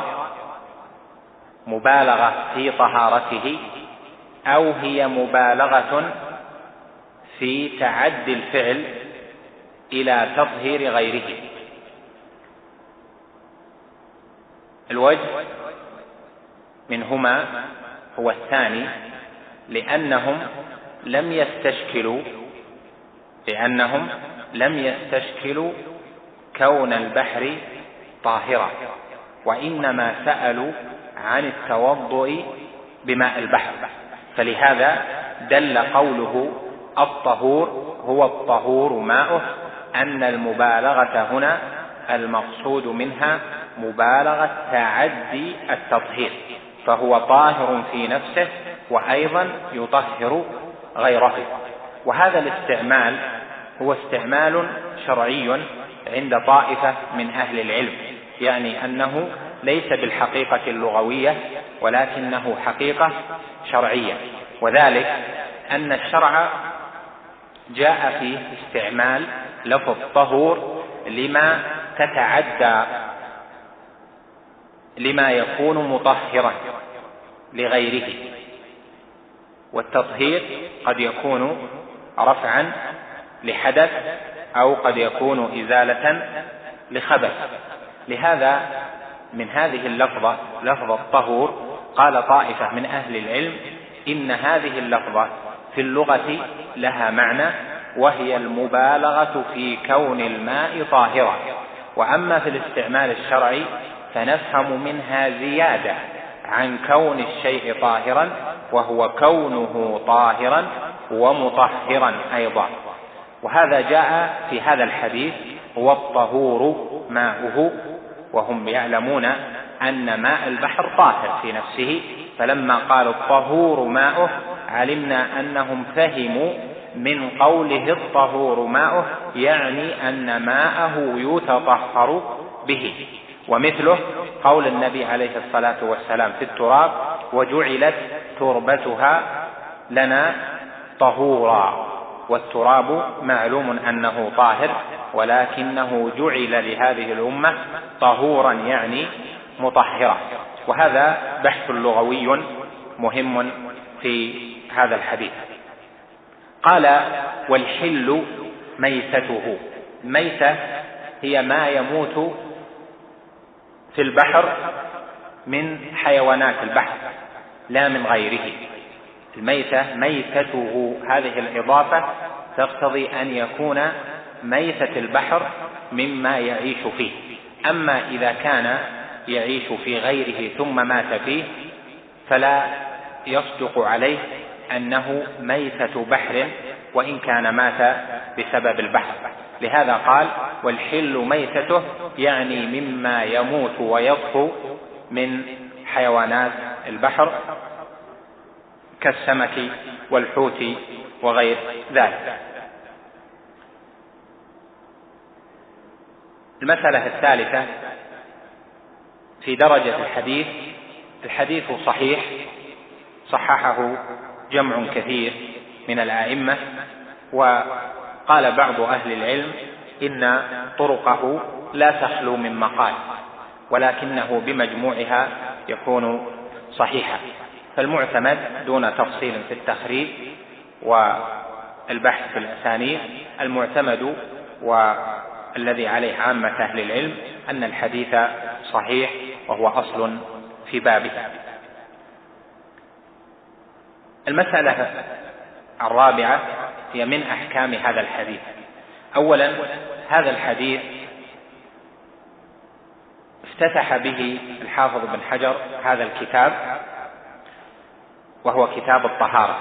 مبالغة في طهارته، أو هي مبالغة في تعدي الفعل إلى تطهير غيره؟ الوجه منهما هو الثاني، لأنهم لم يستشكلوا كون البحر طاهرا، وإنما سألوا عن التوضؤ بماء البحر. فلهذا دل قوله الطهور هو الطهور ماؤه أن المبالغة هنا المقصود منها مبالغة تعدي التطهير، فهو طاهر في نفسه وأيضا يطهر غيره. وهذا الاستعمال هو استعمال شرعي عند طائفة من أهل العلم، يعني أنه ليس بالحقيقة اللغوية ولكنه حقيقة شرعية، وذلك أن الشرع جاء في استعمال لفظ طهور لما يكون مطهرا لغيره، والتطهير قد يكون رفعا لحدث أو قد يكون إزالة لخبث. لهذا من هذه اللفظة لفظ الطهور قال طائفة من أهل العلم إن هذه اللفظة في اللغة لها معنى، وهي المبالغة في كون الماء طاهرا، وأما في الاستعمال الشرعي فنفهم منها زيادة عن كون الشيء طاهرا، وهو كونه طاهرا ومطهرا أيضا. وهذا جاء في هذا الحديث: والطهور ماؤه، وهم يعلمون أن ماء البحر طاهر في نفسه، فلما قالوا الطهور ماؤه علمنا أنهم فهموا من قوله الطهور ماؤه يعني أن ماءه يتطهر به. ومثله قول النبي عليه الصلاة والسلام في التراب: وجعلت تربتها لنا طهورا. والتراب معلوم أنه طاهر، ولكنه جعل لهذه الأمة طهورا يعني مطهرا. وهذا بحث لغوي مهم في هذا الحديث. قال: والحل ميتته. الميتة هي ما يموت في البحر من حيوانات البحر لا من غيره. الميتة ميتته، هذه الإضافة تقتضي أن يكون ميتة البحر مما يعيش فيه. أما إذا كان يعيش في غيره ثم مات فيه فلا يصدق عليه أنه ميتة بحر وإن كان مات بسبب البحر. لهذا قال: والحل ميتته، يعني مما يموت ويطفو من حيوانات البحر كالسمك والحوت وغير ذلك. المسألة الثالثة في درجة الحديث: الحديث صحيح، صححه جمع كثير من الأئمة، وقال بعض أهل العلم إن طرقه لا تخلو من مقال، ولكنه بمجموعها يكون صحيحا. فالمعتمد دون تفصيل في التخريج والبحث في الأسانيد، المعتمد والذي عليه عامة أهل العلم أن الحديث صحيح، وهو أصل في بابه. المسألة الرابعة هي من أحكام هذا الحديث. أولا، هذا الحديث افتتح به الحافظ بن حجر هذا الكتاب، وهو كتاب الطهارة.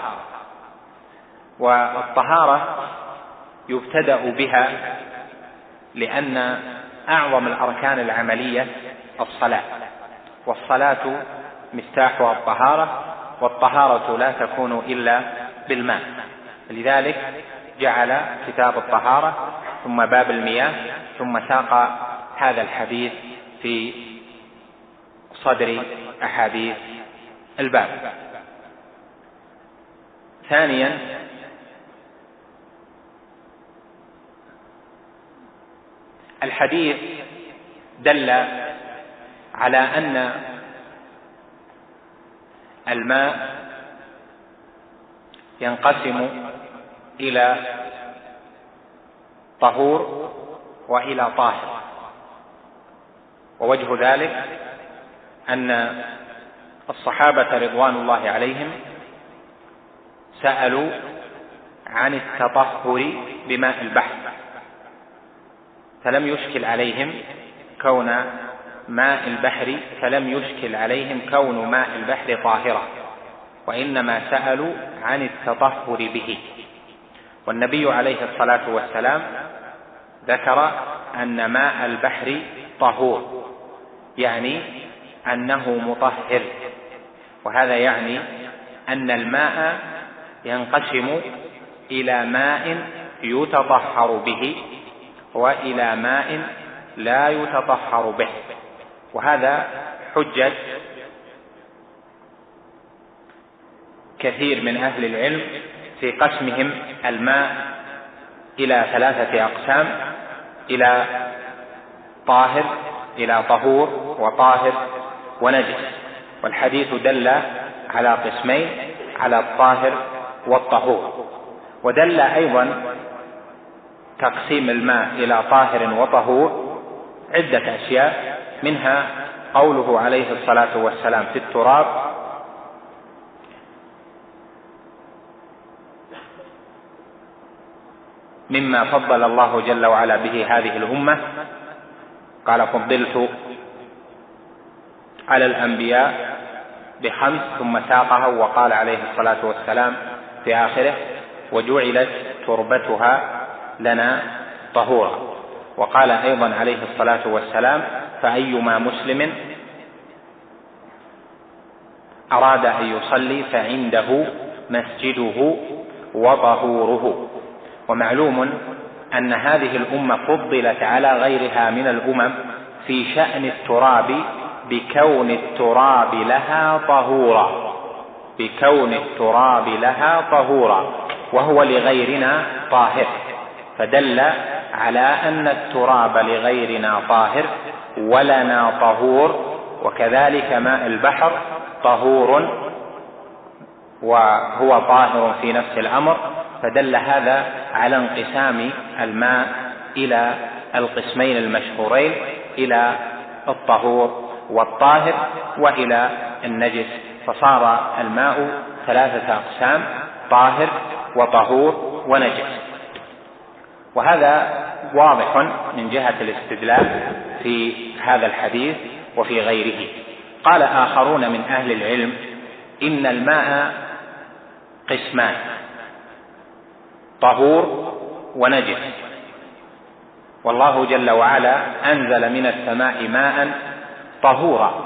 والطهارة يبتدأ بها لأن أعظم الأركان العملية الصلاة، والصلاة مفتاحها الطهارة، والطهارة لا تكون إلا بالماء. لذلك جعل كتاب الطهارة ثم باب المياه ثم ساق هذا الحديث في صدر أحاديث الباب. ثانيا، الحديث دل على أن الماء ينقسم إلى طهور وإلى طاهر، ووجه ذلك أن الصحابة رضوان الله عليهم سألوا عن التطهر بماء البحر، فلم يشكل عليهم كون ماء البحر طاهرا، وإنما سألوا عن التطهر به. والنبي عليه الصلاة والسلام ذكر أن ماء البحر طهور، يعني أنه مطهر، وهذا يعني أن الماء ينقسم إلى ماء يتطهر به وإلى ماء لا يتطهر به. وهذا حجة كثير من أهل العلم في قسمهم الماء إلى 3 أقسام: إلى طاهر، إلى طهور، وطاهر ونجس. والحديث دل على قسمين: على الطاهر والطهور. ودل أيضا تقسيم الماء إلى طاهر وطهور عدة أشياء، منها قوله عليه الصلاة والسلام في التراب: مما فضل الله جل وعلا به هذه الأمة. قال: فضلت على الأنبياء ب5، ثم ساقها وقال عليه الصلاة والسلام في آخره: وجعلت تربتها لنا طهورا. وقال أيضا عليه الصلاة والسلام: فأيما مسلم أراد أن يصلي فعنده مسجده وطهوره. ومعلوم أن هذه الأمة فضلت على غيرها من الأمم في شأن التراب بكون التراب لها طهورا، بكون التراب لها طهورا، وهو لغيرنا طاهر، فدل على أن التراب لغيرنا طاهر ولنا طهور. وكذلك ماء البحر طهور وهو طاهر في نفس الأمر، فدل هذا على انقسام الماء إلى القسمين المشهورين، إلى الطهور والطاهر وإلى النجس، فصار الماء 3 أقسام: طاهر وطهور ونجس. وهذا واضح من جهة الاستدلال في هذا الحديث وفي غيره. قال آخرون من أهل العلم: إن الماء قسمان: طهور ونجس. والله جل وعلا أنزل من السماء ماء طهورا،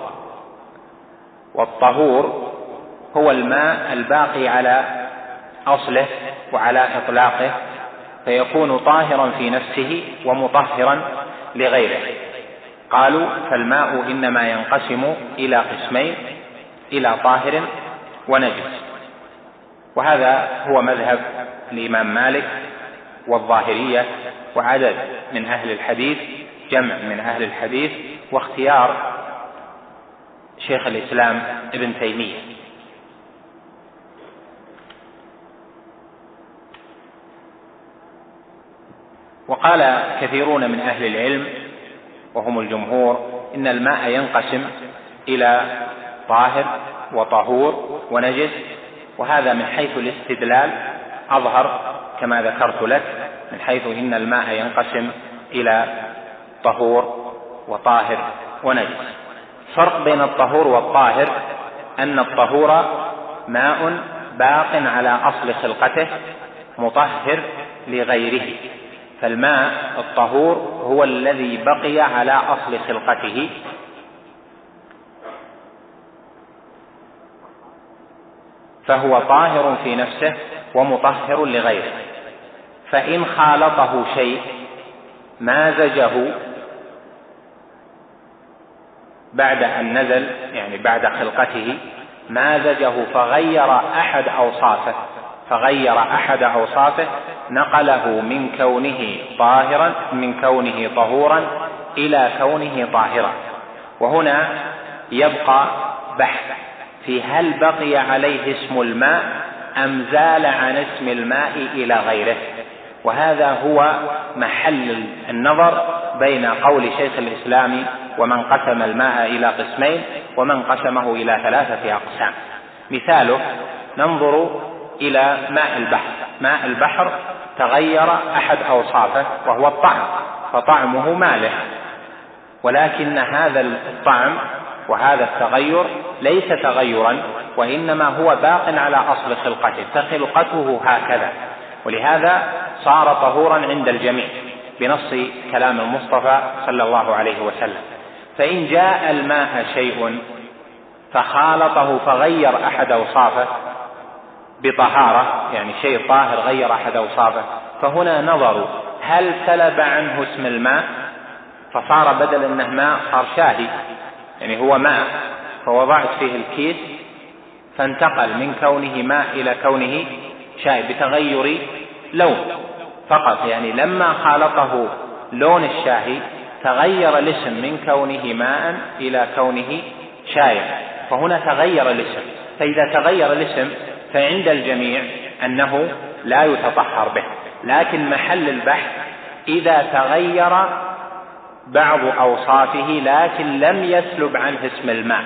والطهور هو الماء الباقي على أصله وعلى إطلاقه، فيكون طاهرا في نفسه ومطهرا لغيره. قالوا: فالماء إنما ينقسم إلى قسمين: إلى طاهر ونجس. وهذا هو مذهب الإمام مالك والظاهرية وعدد من أهل الحديث، جمع من أهل الحديث، واختيار شيخ الإسلام ابن تيمية. وقال كثيرون من أهل العلم وهم الجمهور: إن الماء ينقسم إلى طاهر وطهور ونجس، وهذا من حيث الاستدلال أظهر كما ذكرت لك، من حيث إن الماء ينقسم إلى طهور وطاهر ونجس. فرق بين الطهور والطاهر أن الطهور ماء باق على أصل خلقته مطهر لغيره، فالماء الطهور هو الذي بقي على أصل خلقته، فهو طاهر في نفسه ومطهر لغيره. فإن خالطه شيء مازجه بعد أن نزل، يعني بعد خلقته، مازجه فغير أحد أوصافه نقله من كونه طهورا إلى كونه طاهرا. وهنا يبقى بحث في هل بقي عليه اسم الماء أم زال عن اسم الماء إلى غيره، وهذا هو محل النظر بين قول شيخ الإسلام ومن قسم الماء إلى قسمين ومن قسمه إلى 3 أقسام. مثاله: ننظر إلى ماء البحر تغير أحد أوصافه وهو الطعم، فطعمه مالح، ولكن هذا الطعم وهذا التغير ليس تغيرا، وإنما هو باق على أصل خلقته، فخلقته هكذا، ولهذا صار طهورا عند الجميع بنص كلام المصطفى صلى الله عليه وسلم. فإن جاء الماء شيء فخالطه فغير أحد أوصافه بطهارة، يعني شيء طاهر غير أحد أوصافه، فهنا نظر هل سلب عنه اسم الماء فصار بدل أنه ماء صار شاهي، يعني هو ماء فوضعت فيه الكيس فانتقل من كونه ماء إلى كونه شاي بتغير لون فقط، يعني لما خالطه لون الشاهي تغير الاسم من كونه ماء إلى كونه شاي، فهنا تغير الاسم. فإذا تغير الاسم فعند الجميع أنه لا يتطهر به، لكن محل البحث إذا تغير بعض أوصافه لكن لم يسلب عنه اسم الماء،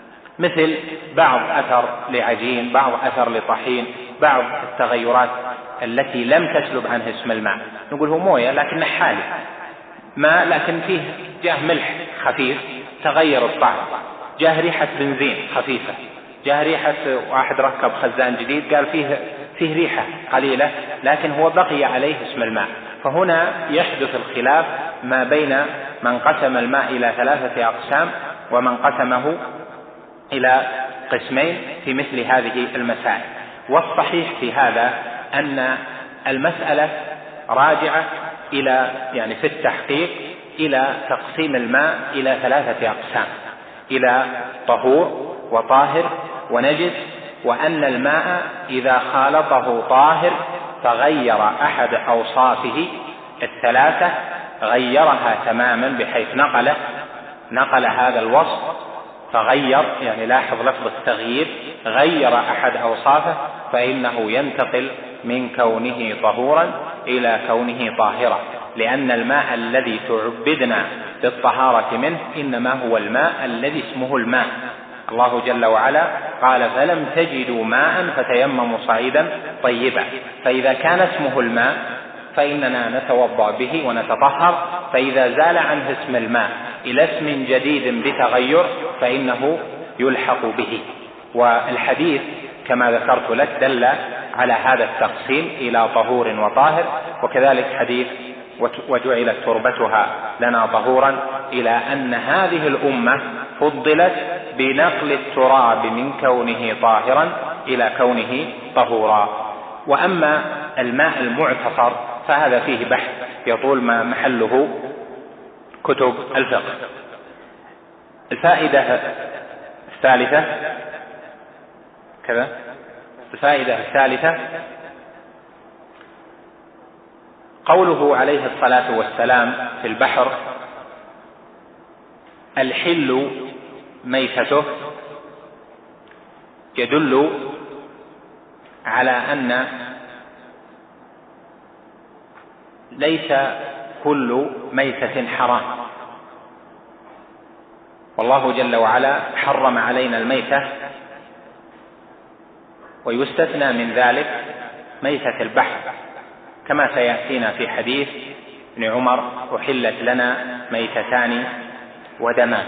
مثل بعض أثر لعجين، بعض أثر لطحين، بعض التغيرات التي لم تسلب عنه اسم الماء، نقول هو موية لكنه حالي ماء، لكن فيه جاه ملح خفيف تغير الطعم، جاه ريحة بنزين خفيفة، جاه ريحة واحد ركب خزان جديد قال فيه ريحة قليلة لكن هو بقي عليه اسم الماء. فهنا يحدث الخلاف ما بين من قسم الماء إلى 3 أقسام ومن قسمه إلى قسمين في مثل هذه المسائل. والصحيح في هذا أن المسألة راجعة إلى في التحقيق إلى تقسيم الماء إلى 3 أقسام، إلى طهور وطاهر ونجس، وأن الماء إذا خالطه طاهر فغير أحد أوصافه 3 غيرها تماما، بحيث نقل هذا الوصف فغير، لاحظ لفظ التغيير، غير أحد أوصافه، فإنه ينتقل من كونه طهورا إلى كونه طاهرا، لأن الماء الذي تعبدنا بالطهارة منه إنما هو الماء الذي اسمه الماء. الله جل وعلا قال فلم تجدوا ماء فتيمموا صعيدا طيبا، فإذا كان اسمه الماء فإننا نتوضأ به ونتطهر، فإذا زال عنه اسم الماء إلى اسم جديد بتغير فإنه يلحق به. والحديث كما ذكرت لك دل على هذا التقسيم إلى طهور وطاهر، وكذلك حديث وجعلت تربتها لنا طهورا، إلى أن هذه الأمة فضلت بنقل التراب من كونه طاهرا إلى كونه طهورا. وأما الماء المعتصر فهذا فيه بحث يطول ما محله كتب الفقه. الفائدة الثالثة قوله عليه الصلاة والسلام في البحر الحل ميتته، يدل على أن ليس كل ميتة حرام، والله جل وعلا حرم علينا الميتة، ويستثنى من ذلك ميتة البحر، كما سيأتينا في حديث ابن عمر أحلت لنا ميتتان ودمان.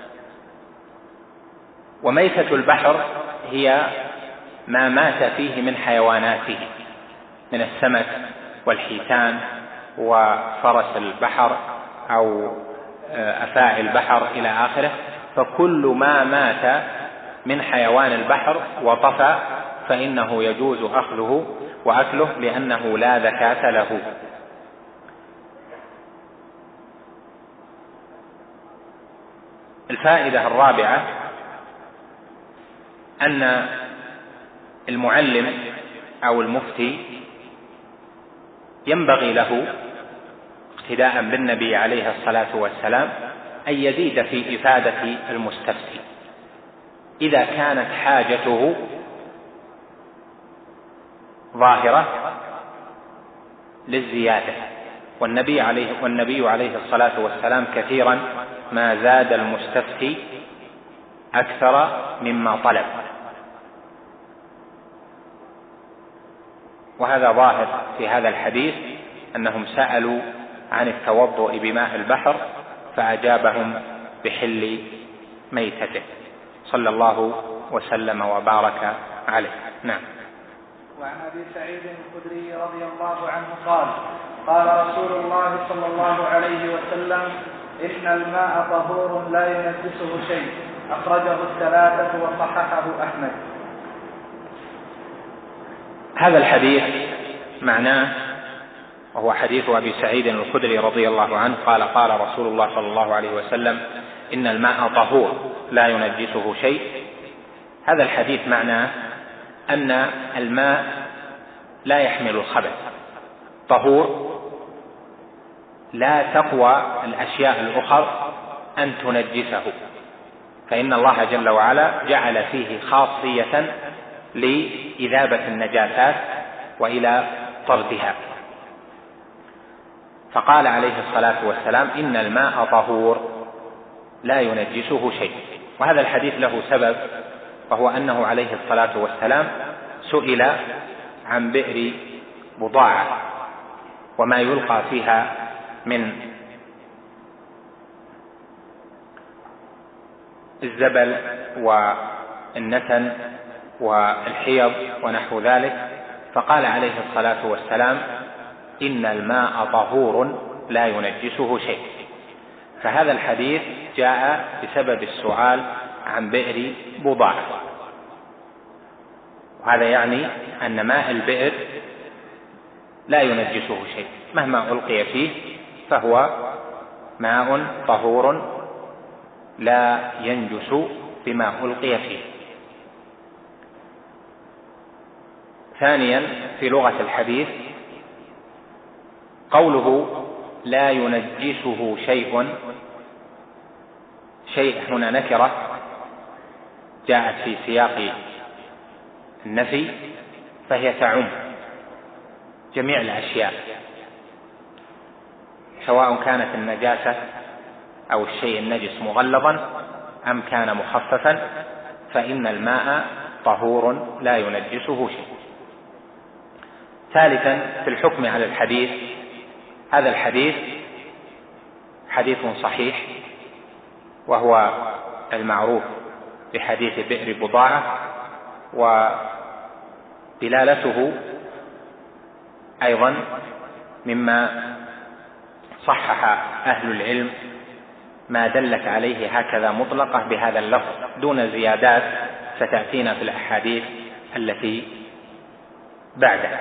وميتة البحر هي ما مات فيه من حيواناته، من السمك والحيتان وفرس البحر أو أفاعي البحر إلى آخره، فكل ما مات من حيوان البحر وطفى فإنه يجوز أخذه وأكله لأنه لا زكاة له. الفائدة الرابعة أن المعلم أو المفتي ينبغي له اقتداء بالنبي عليه الصلاة والسلام أن يزيد في إفادة المستفتي إذا كانت حاجته ظاهرة للزيادة، والنبي عليه الصلاة والسلام كثيرا ما زاد المستفتي أكثر مما طلب، وهذا ظاهر في هذا الحديث أنهم سألوا عن التوضؤ بماء البحر فأجابهم بحل ميتته، صلى الله وسلم وبارك عليه. نعم.
وعن أبي سعيد الخدري رضي الله عنه قال قال رسول الله صلى الله عليه وسلم إن الماء طهور لا ينجسه شيء، أخرجه 3 وصححه أحمد.
هذا الحديث معناه وهو حديث أبي سعيد الخدري رضي الله عنه قال قال رسول الله صلى الله عليه وسلم إن الماء طهور لا ينجسه شيء. هذا الحديث معناه أن الماء لا يحمل الخبث، طهور لا تقوى الأشياء الأخرى أن تنجسه، فإن الله جل وعلا جعل فيه خاصية لإذابة النجاسات وإلى طردها. فقال عليه الصلاة والسلام إن الماء طهور لا ينجسه شيء. وهذا الحديث له سبب، وهو أنه عليه الصلاة والسلام سئل عن بئر بضاعة وما يلقى فيها من الزبل والنتن والحيض ونحو ذلك، فقال عليه الصلاة والسلام: إن الماء طهور لا ينجسه شيء. فهذا الحديث جاء بسبب السؤال عن بئر بضاعة، وهذا يعني أن ماء البئر لا ينجسه شيء، مهما ألقي فيه فهو ماء طهور لا ينجس بما ألقي فيه. ثانيا، في لغة الحديث قوله لا ينجسه شيء، شيء هنا نكرة جاءت في سياق النفي، فهي تعم جميع الأشياء سواء كانت النجاسة أو الشيء النجس مغلظا أم كان مخففا، فإن الماء طهور لا ينجسه شيء. ثالثا، في الحكم على الحديث، هذا الحديث حديث صحيح وهو المعروف بحديث بئر بضاعة، ودلالته أيضا مما صحح أهل العلم ما دلت عليه هكذا مطلقة بهذا اللفظ دون زيادات ستأتينا في الأحاديث التي بعدها.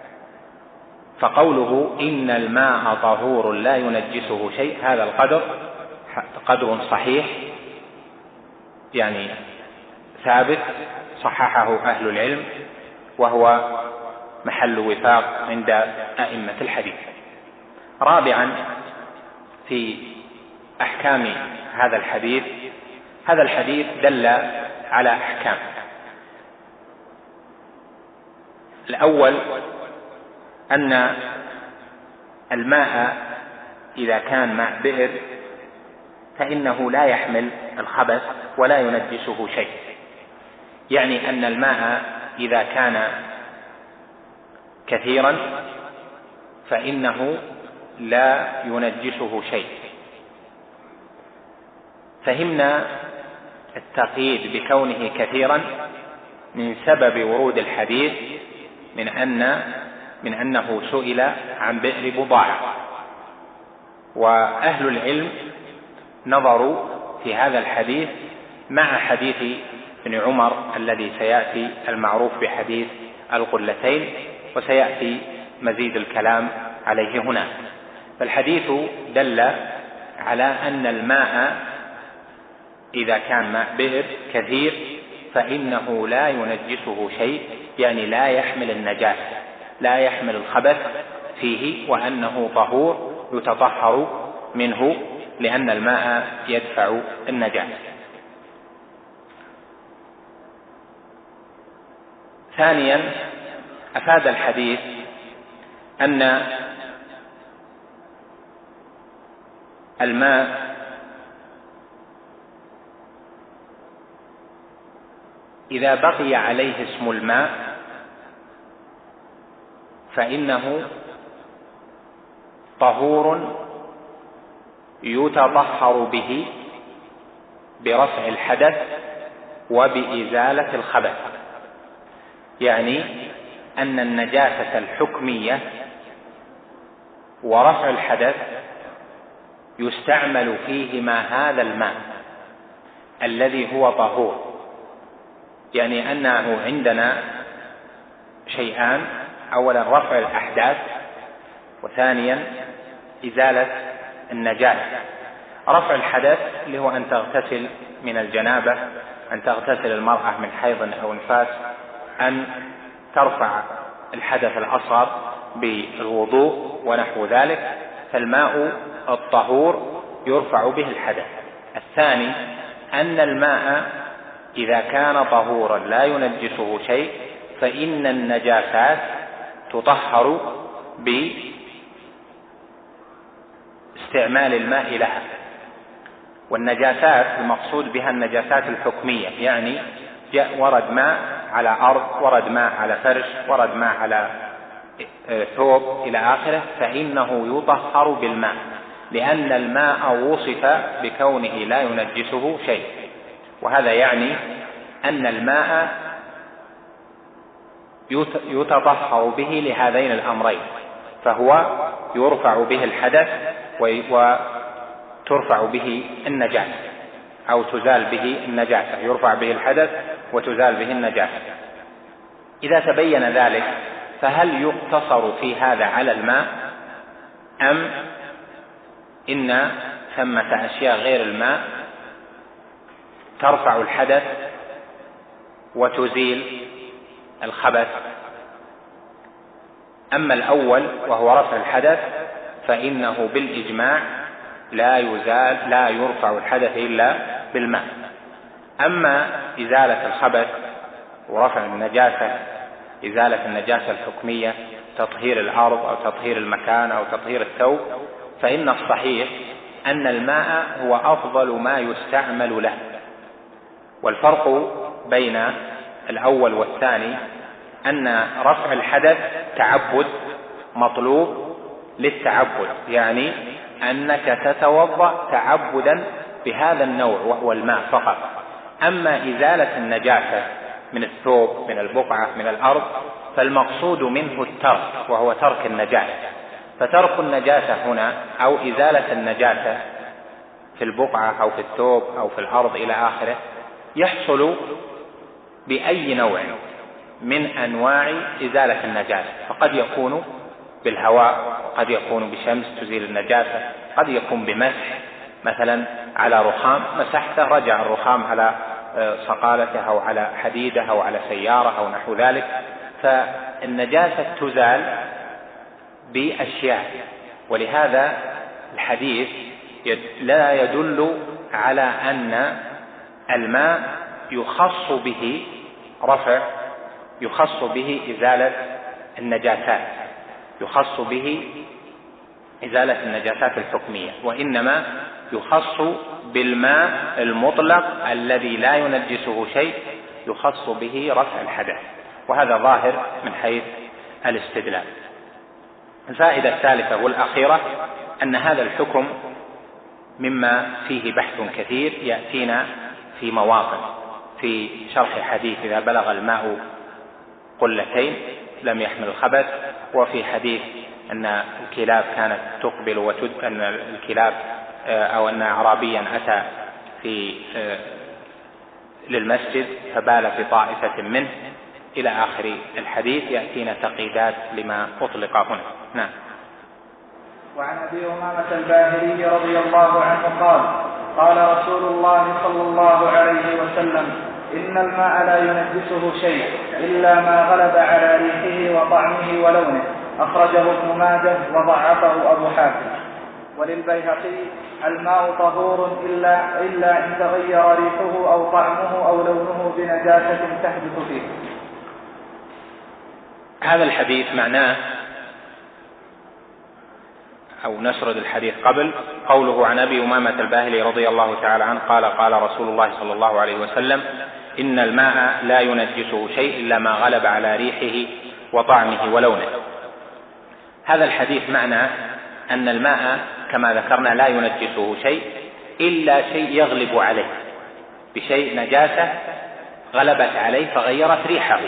فقوله إن الماء طهور لا ينجسه شيء، هذا القدر قدر صحيح، يعني ثابت صححه أهل العلم، وهو محل وفاق عند أئمة الحديث. رابعا، في أحكام هذا الحديث، هذا الحديث دل على أحكام. الأول أن الماء إذا كان ماء بئر فإنه لا يحمل الخبث ولا ينجسه شيء، يعني أن الماء إذا كان كثيرا فإنه لا ينجسه شيء. فهمنا التقييد بكونه كثيرا من سبب ورود الحديث من أنه سئل عن بئر بضاعة، وأهل العلم نظروا في هذا الحديث مع حديث ابن عمر الذي سيأتي المعروف بحديث القلتين، وسيأتي مزيد الكلام عليه هنا. فالحديث دل على أن الماء إذا كان ماء بئر كثير فإنه لا ينجسه شيء، يعني لا يحمل النجاسة، لا يحمل الخبث فيه، وأنه طهور يتطهر منه لأن الماء يدفع النجاسة. ثانيا، أفاد الحديث أن الماء إذا بقي عليه اسم الماء فإنه طهور يتطهر به برفع الحدث وبإزالة الخبث، يعني أن النجاسة الحكمية ورفع الحدث يستعمل فيهما هذا الماء الذي هو طهور، يعني أنه عندنا شيئان: أولا رفع الأحداث، وثانيا إزالة النجاسة. رفع الحدث اللي هو أن تغتسل من الجنابة، أن تغتسل المرأة من حيض أو نفاس، أن ترفع الحدث الأصغر بالوضوء ونحو ذلك، فالماء الطهور يرفع به الحدث. الثاني أن الماء إذا كان طهورا لا ينجسه شيء فإن النجاسات تطهر باستعمال الماء لها. والنجاسات المقصود بها النجاسات الحكمية، يعني ورد ماء على أرض، ورد ماء على فرش، ورد ماء على ثوب إلى آخره فإنه يطهر بالماء، لأن الماء وصف بكونه لا ينجسه شيء. وهذا يعني أن الماء يتطهر به لهذين الأمرين، فهو يرفع به الحدث وترفع به النجاسة، أو تزال به النجاسة، يرفع به الحدث وتزال به النجاسة. إذا تبين ذلك فهل يقتصر في هذا على الماء، أم إن ثمة أشياء غير الماء ترفع الحدث وتزيل الخبث؟ أما الأول وهو رفع الحدث فإنه بالإجماع لا يرفع الحدث إلا بالماء. أما إزالة الخبث ورفع النجاسة، إزالة النجاسة الحكمية، تطهير الأرض أو تطهير المكان أو تطهير الثوب، فإن الصحيح أن الماء هو أفضل ما يستعمل له. والفرق بين الأول والثاني أن رفع الحدث تعبد مطلوب للتعبد، يعني أنك تتوضأ تعبدا بهذا النوع وهو الماء فقط. أما إزالة النجاسة من الثوب، من البقعة، من الأرض، فالمقصود منه الترك، وهو ترك النجاسة. فترك النجاسة هنا أو إزالة النجاسة في البقعة أو في الثوب أو في الأرض إلى آخره يحصل بأي نوع من أنواع إزالة النجاسة، فقد يكون بالهواء، قد يكون بشمس تزيل النجاسة، قد يكون بمسح مثلا على رخام مسحته رجع الرخام على صقالته أو على حديدة أو على سيارة أو نحو ذلك. فالنجاسة تزال بأشياء، ولهذا الحديث لا يدل على أن الماء يخص به إزالة النجاسات، يخص به إزالة النجاسات الحكمية، وإنما يخص بالماء المطلق الذي لا ينجسه شيء، يخص به رفع الحدث. وهذا ظاهر من حيث الاستدلال. الفائدة الثالثة والأخيرة أن هذا الحكم مما فيه بحث كثير يأتينا في مواطن، في شرح حديث إذا بلغ الماء قلتين لم يحمل الخبث، وفي حديث أن الكلاب كانت تقبل أن الكلاب أو أن أعرابيا أتى للمسجد فبال في طائفة منه إلى آخر الحديث، يأتينا تقييدات لما أطلق هنا. نعم.
وعن أبي أمامة الباهلي رضي الله عنه قال: قال رسول الله صلى الله عليه وسلم: إن الماء لا ينجسه شيء إلا ما غلب على ريحه وطعمه ولونه. أخرجه ابن ماجه وضعفه أبو حاتم. وللبيهقي: الماء طهور إلا إن تغير ريحه أو طعمه أو لونه بنجاسة تحدث فيه.
هذا الحديث معناه، أو نسرد الحديث قبل قوله عن أبي أمامة الباهلي رضي الله تعالى عنه قال: قال رسول الله صلى الله عليه وسلم: إن الماء لا ينجسه شيء إلا ما غلب على ريحه وطعمه ولونه. هذا الحديث معناه أن الماء كما ذكرنا لا ينجسه شيء إلا شيء يغلب عليه، بشيء نجاسة غلبت عليه فغيرت ريحه،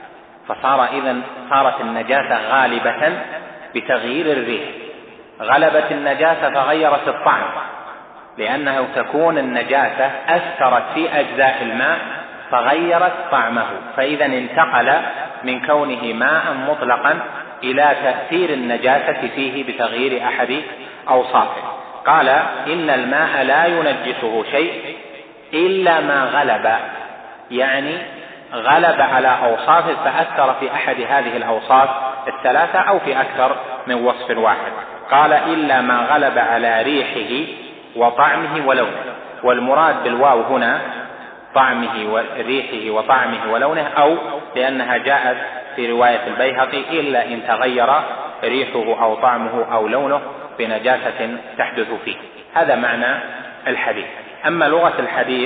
صارت النجاسة غالبة بتغيير الريح. غلبت النجاسة فغيرت الطعم، لأنه تكون النجاسة أثرت في أجزاء الماء فغيرت طعمه، فإذا انتقل من كونه ماء مطلقا إلى تأثير النجاسة فيه بتغيير أحد أوصافه. قال: إن الماء لا ينجسه شيء إلا ما غلب، يعني غلب على أوصافه فأثر في أحد هذه الأوصاف الثلاثة أو في أكثر من وصف واحد. قال: إلا ما غلب على ريحه وطعمه ولونه. والمراد بالواو هنا طعمه وريحه وطعمه ولونه، أو لأنها جاءت في رواية البيهقي: إلا إن تغير ريحه أو طعمه أو لونه بنجاسة تحدث فيه. هذا معنى الحديث. أما لغة الحديث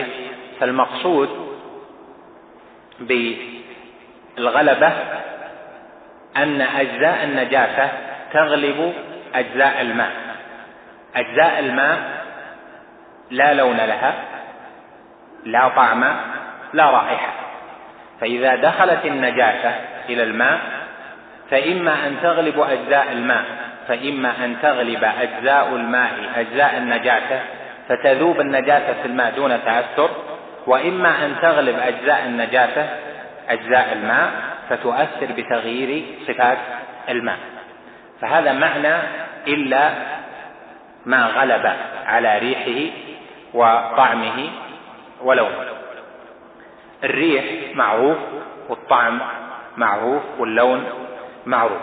فالمقصود بالغلبة أن أجزاء النجاسة تغلب أجزاء الماء. أجزاء الماء لا لون لها، لا طعم، لا رائحة، فإذا دخلت النجاسة إلى الماء فإما أن تغلب أجزاء الماء، فإما أن تغلب أجزاء الماء أجزاء النجاسة فتذوب النجاسة في الماء دون تأثر، وإما أن تغلب أجزاء النجاسة أجزاء الماء فتؤثر بتغيير صفات الماء. فهذا معنى إلا ما غلب على ريحه وطعمه ولونه. الريح معروف، والطعم معروف، واللون معروف،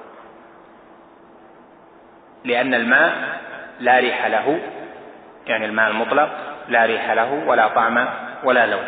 لأن الماء لا ريح له، يعني الماء المطلق لا ريح له ولا طعم ولا لون.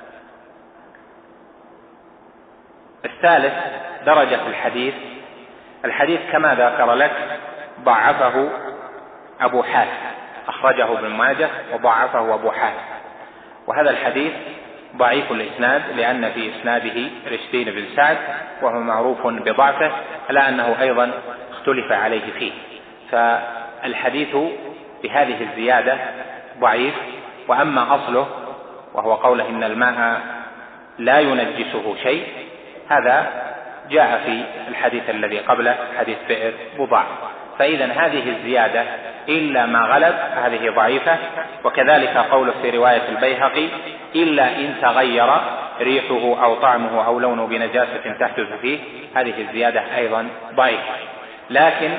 الثالث درجة في الحديث كما ذكر لك ضعفه أبو حاتم، أخرجه ابن ماجه وضعفه أبو حاتم، وهذا الحديث ضعيف الإسناد لأن في إسناده رشدين بن سعد وهو معروف بضعفه، على أنه أيضا اختلف عليه فيه، فالحديث بهذه الزيادة ضعيف. وأما أصله وهو قوله إن الماء لا ينجسه شيء، هذا جاء في الحديث الذي قبله حديث بئر بضاع، فإذا هذه الزيادة إلا ما غلب هذه ضعيفة. وكذلك قوله في رواية البيهقي إلا إن تغير ريحه أو طعمه أو لونه بنجاسة تحدث فيه، هذه الزيادة أيضا ضعيفة. لكن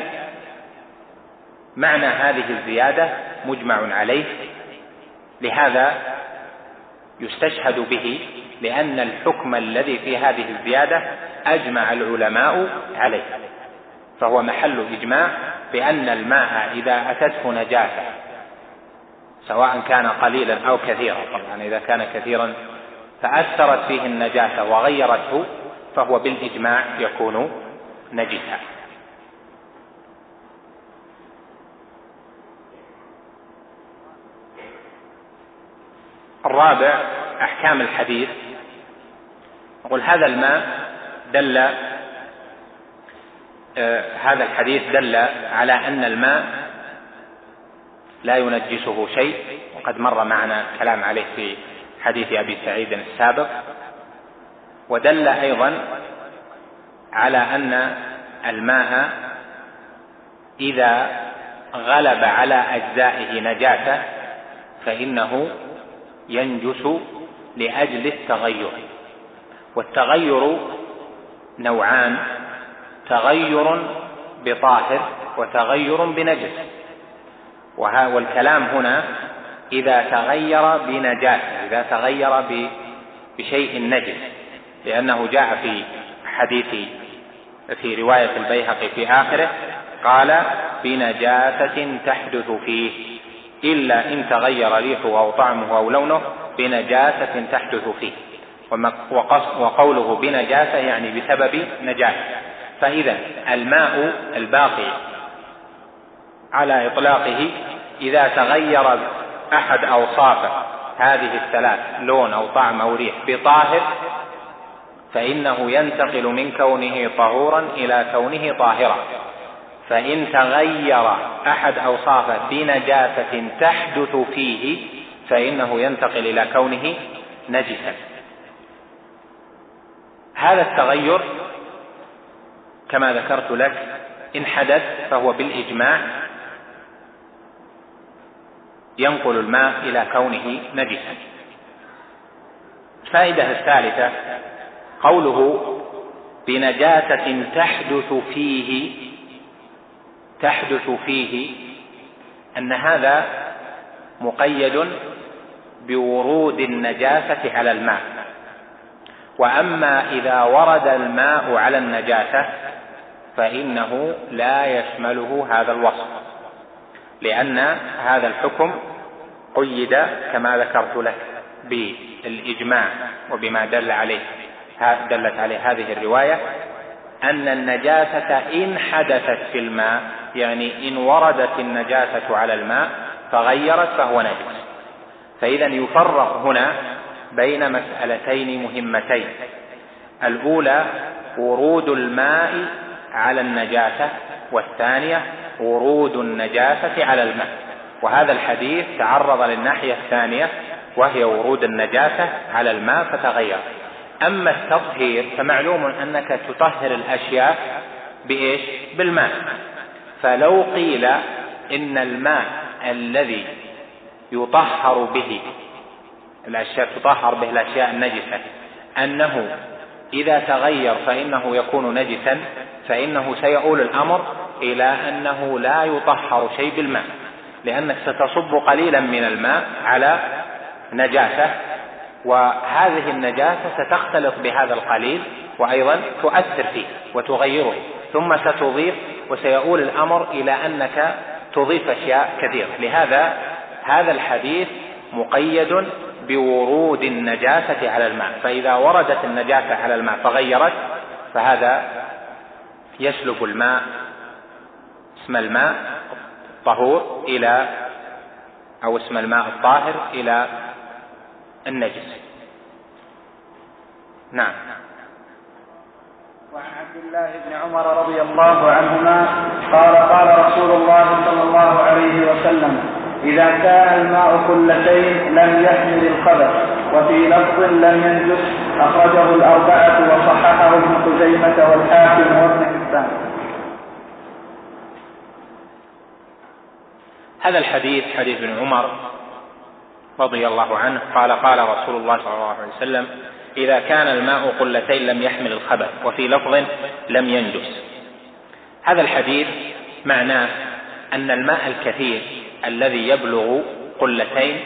معنى هذه الزيادة مجمع عليه، لهذا يستشهد به، لأن الحكم الذي في هذه الزيادة أجمع العلماء عليه، فهو محل إجماع بأن الماء إذا أتته نجاسة سواء كان قليلا أو كثيرا، طبعا إذا كان كثيرا فأثرت فيه النجاسة وغيرته فهو بالإجماع يكون نجسا. الرابع أحكام الحديث. نقول هذا الحديث دل على أن الماء لا ينجسه شيء، وقد مر معنا كلام عليه في حديث أبي سعيد السابق. ودل أيضا على أن الماء إذا غلب على أجزائه نجاسة فإنه ينجس لأجل التغير. والتغير نوعان: تغير بطاهر وتغير بنجس. والكلام هنا إذا تغير بنجاسة، إذا تغير بشيء نجس، لأنه جاء في حديث في رواية البيهقي في آخره قال بنجاسة تحدث فيه، إلا إن تغير ريحه أو طعمه أو لونه بنجاسة تحدث فيه. وقوله بنجاسة يعني بسبب نجاسة. فإذا الماء الباقي على إطلاقه إذا تغير أحد أوصافه هذه الثلاث، لون أو طعم أو ريح، بطاهر فإنه ينتقل من كونه طهورا إلى كونه طاهرا. فإن تغير أحد أوصافه بنجاسة تحدث فيه فإنه ينتقل إلى كونه نجسا. هذا التغير كما ذكرت لك إن حدث فهو بالإجماع ينقل الماء إلى كونه نجسا. الفائدة الثالثة قوله بنجاسة تحدث فيه أن هذا مقيد بورود النجاسة على الماء. وأما إذا ورد الماء على النجاسة فإنه لا يشمله هذا الوصف، لأن هذا الحكم قيد كما ذكرت لك بالإجماع وبما دلت عليه هذه الرواية، أن النجاسة إن حدثت في الماء، يعني إن وردت النجاسة على الماء فغيرت فهو نجس. فإذا يفرق هنا بين مسألتين مهمتين: الأولى ورود الماء على النجاسة، والثانية ورود النجاسة على الماء. وهذا الحديث تعرض للناحية الثانية وهي ورود النجاسة على الماء فتغير. أما التطهير فمعلوم أنك تطهر الأشياء بإيش؟ بالماء. فلو قيل إن الماء الذي يطهر به الأشياء، تطهر به الأشياء النجسة، أنه إذا تغير فإنه يكون نجسا، فإنه سيؤول الأمر إلى أنه لا يطهر شيء بالماء، لأنك ستصب قليلا من الماء على نجاسة، وهذه النجاسة ستختلط بهذا القليل وأيضا تؤثر فيه وتغيره، ثم ستضيف، وسيؤول الأمر إلى أنك تضيف أشياء كثيرة. لهذا هذا الحديث مقيد بورود النجاسة على الماء، فإذا وردت النجاسة على الماء فغيرت فهذا يسلب الماء اسم الماء الطهور إلى أو اسم الماء الطاهر إلى النجس. نعم.
وعن عبد الله بن عمر رضي الله عنهما قال قال رسول الله صلى الله عليه وسلم: إذا كان الماء قلتين لم يحمل الخبث، وفي لفظ لم ينجس. أخرجه الأربعة وصححه ابن خزيمة والحاكم وابن حبان.
هذا الحديث حديث ابن عمر رضي الله عنه قال قال رسول الله صلى الله عليه وسلم: إذا كان الماء قلتين لم يحمل الخبث، وفي لفظ لم ينجس. هذا الحديث معناه أن الماء الكثير الذي يبلغ قلتين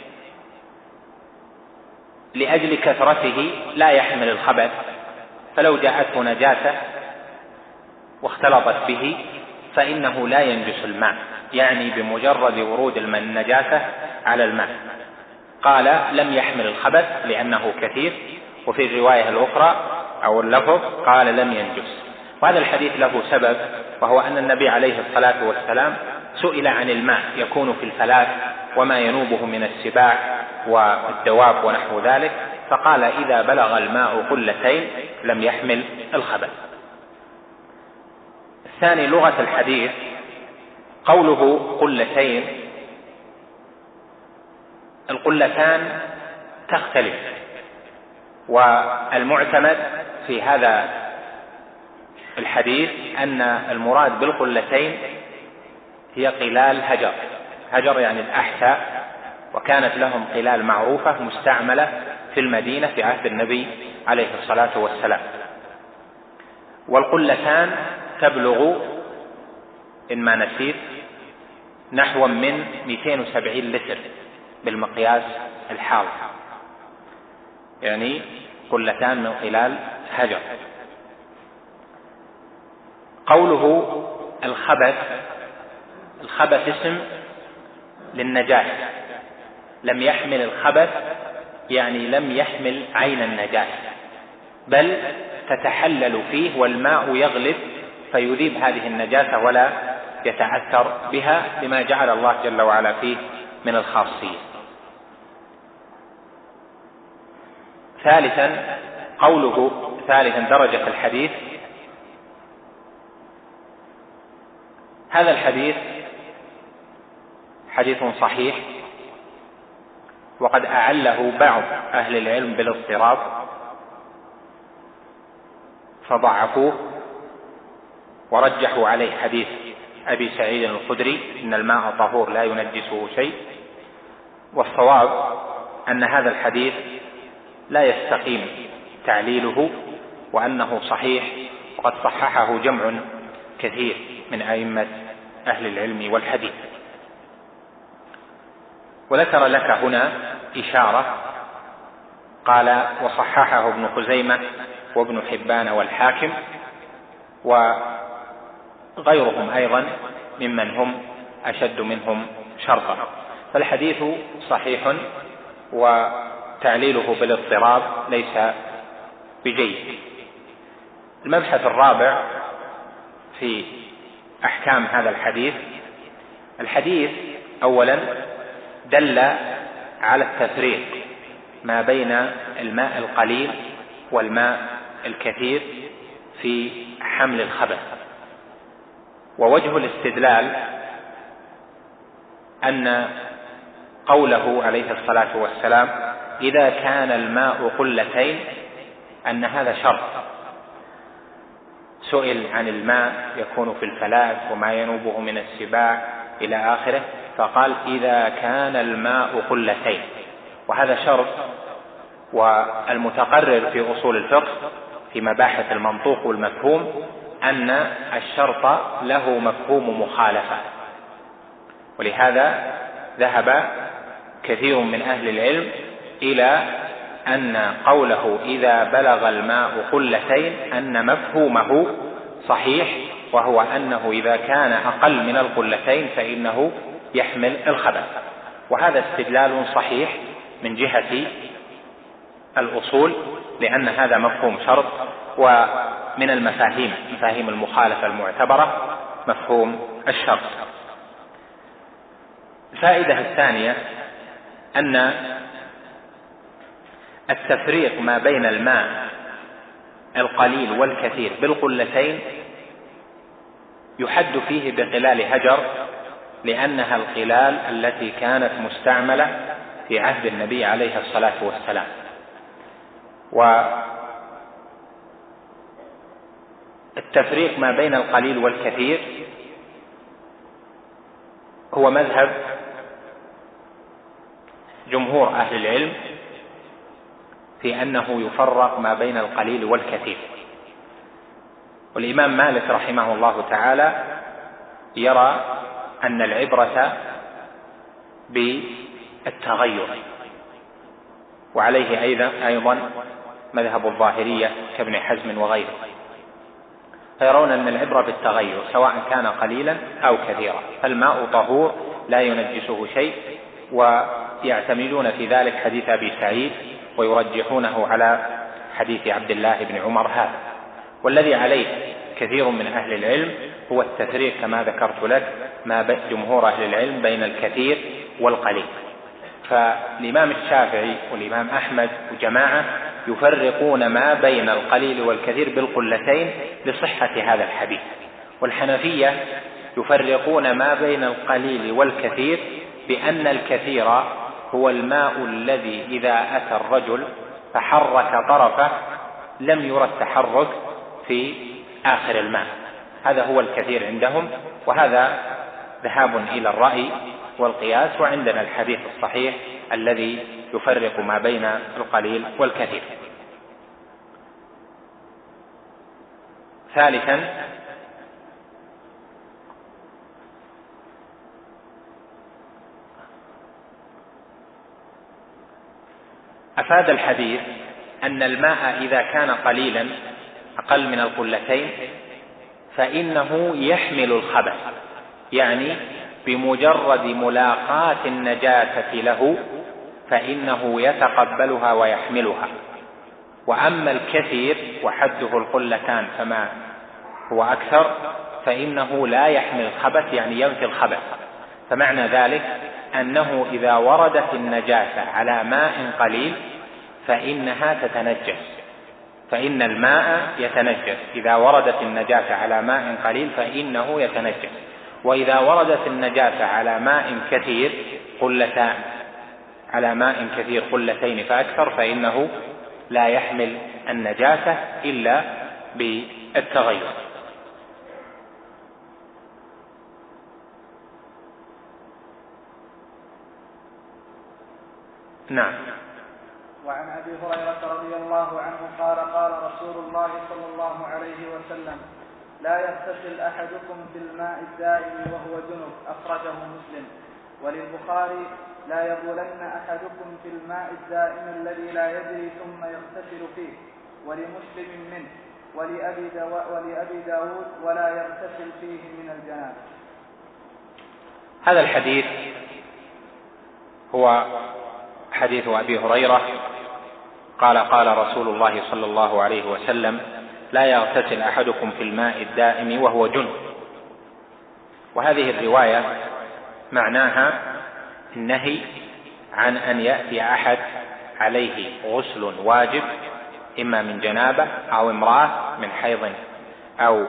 لأجل كثرته لا يحمل الخبث، فلو جاءته نجاسة واختلطت به فإنه لا ينجس الماء، يعني بمجرد ورود النجاسة على الماء. قال لم يحمل الخبث لأنه كثير، وفي الرواية الأخرى أو اللفظ قال لم ينجس. وهذا الحديث له سبب، وهو أن النبي عليه الصلاة والسلام سئل عن الماء يكون في الفلاة وما ينوبه من السباع والدواب ونحو ذلك، فقال: إذا بلغ الماء قلتين لم يحمل الخبث. الثاني لغة الحديث، قوله قلتين، القلتان تختلف، والمعتمد في هذا الحديث أن المراد بالقلتين هي قلال هجر. هجر يعني الأحساء، وكانت لهم قلال معروفة مستعملة في المدينة في عهد النبي عليه الصلاة والسلام. والقلتان تبلغ إن ما نسيت نحو من 270 لتر بالمقياس الحاضر، يعني قلتان من قلال هجر. قوله الخبث، الخبث اسم للنجاسة، لم يحمل الخبث يعني لم يحمل عين النجاسة، بل تتحلل فيه والماء يغلب فيذيب هذه النجاسة ولا يتأثر بها، لما جعل الله جل وعلا فيه من الخاصية. ثالثا، قوله ثالثا درجة الحديث، هذا الحديث حديث صحيح، وقد أعله بعض أهل العلم بالاضطراب فضعفوه ورجحوا عليه حديث أبي سعيد الخدري: إن الماء طهور لا ينجسه شيء. والصواب أن هذا الحديث لا يستقيم تعليله، وأنه صحيح، وقد صححه جمع كثير من أئمة أهل العلم والحديث. وذكر لك هنا إشارة، قال: وصححه ابن خزيمة وابن حبان والحاكم وغيرهم أيضا ممن هم أشد منهم شرطا. فالحديث صحيح، وتعليله بالاضطراب ليس بجيد. المبحث الرابع في أحكام هذا الحديث، الحديث أولا دل على التفريق ما بين الماء القليل والماء الكثير في حمل الخبث. ووجه الاستدلال أن قوله عليه الصلاة والسلام إذا كان الماء قلتين أن هذا شرط. سئل عن الماء يكون في الفلاة وما ينوبه من السباع إلى آخره، فقال إذا كان الماء قلتين، وهذا شرط. والمتقرر في أصول الفقه في مباحث المنطوق والمفهوم أن الشرط له مفهوم مخالفة، ولهذا ذهب كثير من أهل العلم إلى أن قوله إذا بلغ الماء قلتين أن مفهومه صحيح، وهو أنه إذا كان أقل من القلتين فإنه يحمل الخبث. وهذا استدلال صحيح من جهة الأصول، لأن هذا مفهوم شرط، ومن مفاهيم المخالفة المعتبرة مفهوم الشرط. الفائدة الثانية أن التفريق ما بين الماء القليل والكثير بالقلتين يحد فيه بقلال هجر، لأنها القلال التي كانت مستعملة في عهد النبي عليه الصلاة والسلام. والتفريق ما بين القليل والكثير هو مذهب جمهور أهل العلم في أنه يفرق ما بين القليل والكثير. والإمام مالك رحمه الله تعالى يرى أن العبرة بالتغير، وعليه أيضا مذهب الظاهرية كابن حزم وغيره، فيرون أن العبرة بالتغير سواء كان قليلا أو كثيرا، فالماء طهور لا ينجسه شيء، ويعتمدون في ذلك حديث أبي سعيد ويرجحونه على حديث عبد الله بن عمر هذا. والذي عليه كثير من أهل العلم هو التفريق كما ذكرت لك ما جمهور أهل العلم بين الكثير والقليل. فالإمام الشافعي والإمام أحمد وجماعة يفرقون ما بين القليل والكثير بالقلتين لصحة هذا الحديث، والحنفية يفرقون ما بين القليل والكثير بأن الكثير هو الماء الذي إذا أتى الرجل فحرك طرفه لم يرى التحرك في آخر الماء، هذا هو الكثير عندهم. وهذا ذهاب إلى الرأي والقياس، وعندنا الحديث الصحيح الذي يفرق ما بين القليل والكثير. ثالثا أفاد الحديث أن الماء إذا كان قليلا أقل من القلتين فإنه يحمل الخبث، يعني بمجرد ملاقاة النجاسة له فإنه يتقبلها ويحملها. وأما الكثير وحده القلتان فما هو أكثر فإنه لا يحمل الخبث، يعني ينفي الخبث. فمعنى ذلك أنه إذا وردت النجاسة على ماء قليل فإنها تتنجس، فإن الماء يتنجس إذا وردت النجاسة على ماء قليل فإنه يتنجس. وإذا وردت النجاسة على ماء كثير قلتان، على ماء كثير قلتين فأكثر، فإنه لا يحمل النجاسة إلا بالتغير. نعم.
وعن أبي هريرة رضي الله عنه قال قال رسول الله صلى الله عليه وسلم لا يغتسل أحدكم في الماء الدائم وهو جنب، أخرجه مسلم. وللبخاري لا يبولن أحدكم في الماء الدائم الذي لا يجري ثم يغتسل فيه، ولمسلم منه، ولأبي داود ولا يغتسل فيه من الجنابة.
هذا الحديث هو حديث أبي هريرة قال قال رسول الله صلى الله عليه وسلم لا يغتسل أحدكم في الماء الدائم وهو جنب. وهذه الرواية معناها النهي عن أن يأتي أحد عليه غسل واجب إما من جنابة أو امرأة من حيض أو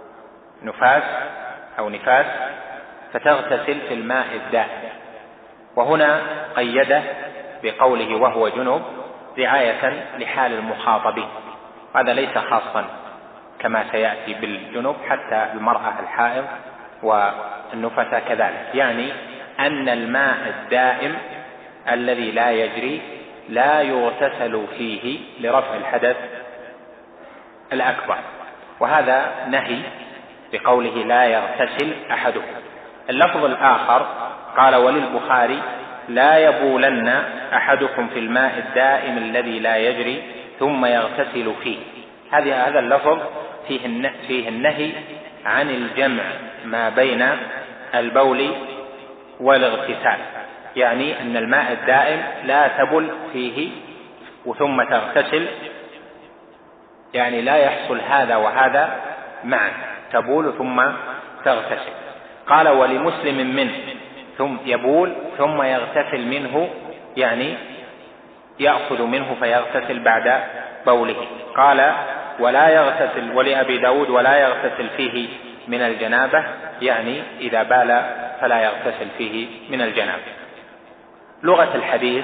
نفاس فتغتسل في الماء الدائم. وهنا قيده بقوله وهو جنب رعاية لحال المخاطبين، هذا ليس خاصا كما سيأتي بالجنب، حتى المرأة الحائض والنفساء كذلك، يعني أن الماء الدائم الذي لا يجري لا يغتسل فيه لرفع الحدث الأكبر، وهذا نهي بقوله لا يغتسل أحدكم. اللفظ الآخر قال وللبخاري لا يبولن أحدكم في الماء الدائم الذي لا يجري ثم يغتسل فيه. هذا اللفظ فيه النهي عن الجمع ما بين البول والاغتسال، يعني أن الماء الدائم لا تبل فيه ثم تغتسل، يعني لا يحصل هذا وهذا معا، تبول ثم تغتسل. قال ولمسلم منه ثم يبول ثم يغتسل منه، يعني يأخذ منه فيغتسل بعد بوله. قال ولا يغتسل، ولأبي داود ولا يغتسل فيه من الجنابة، يعني إذا بال فلا يغتسل فيه من الجنابة. لغة الحديث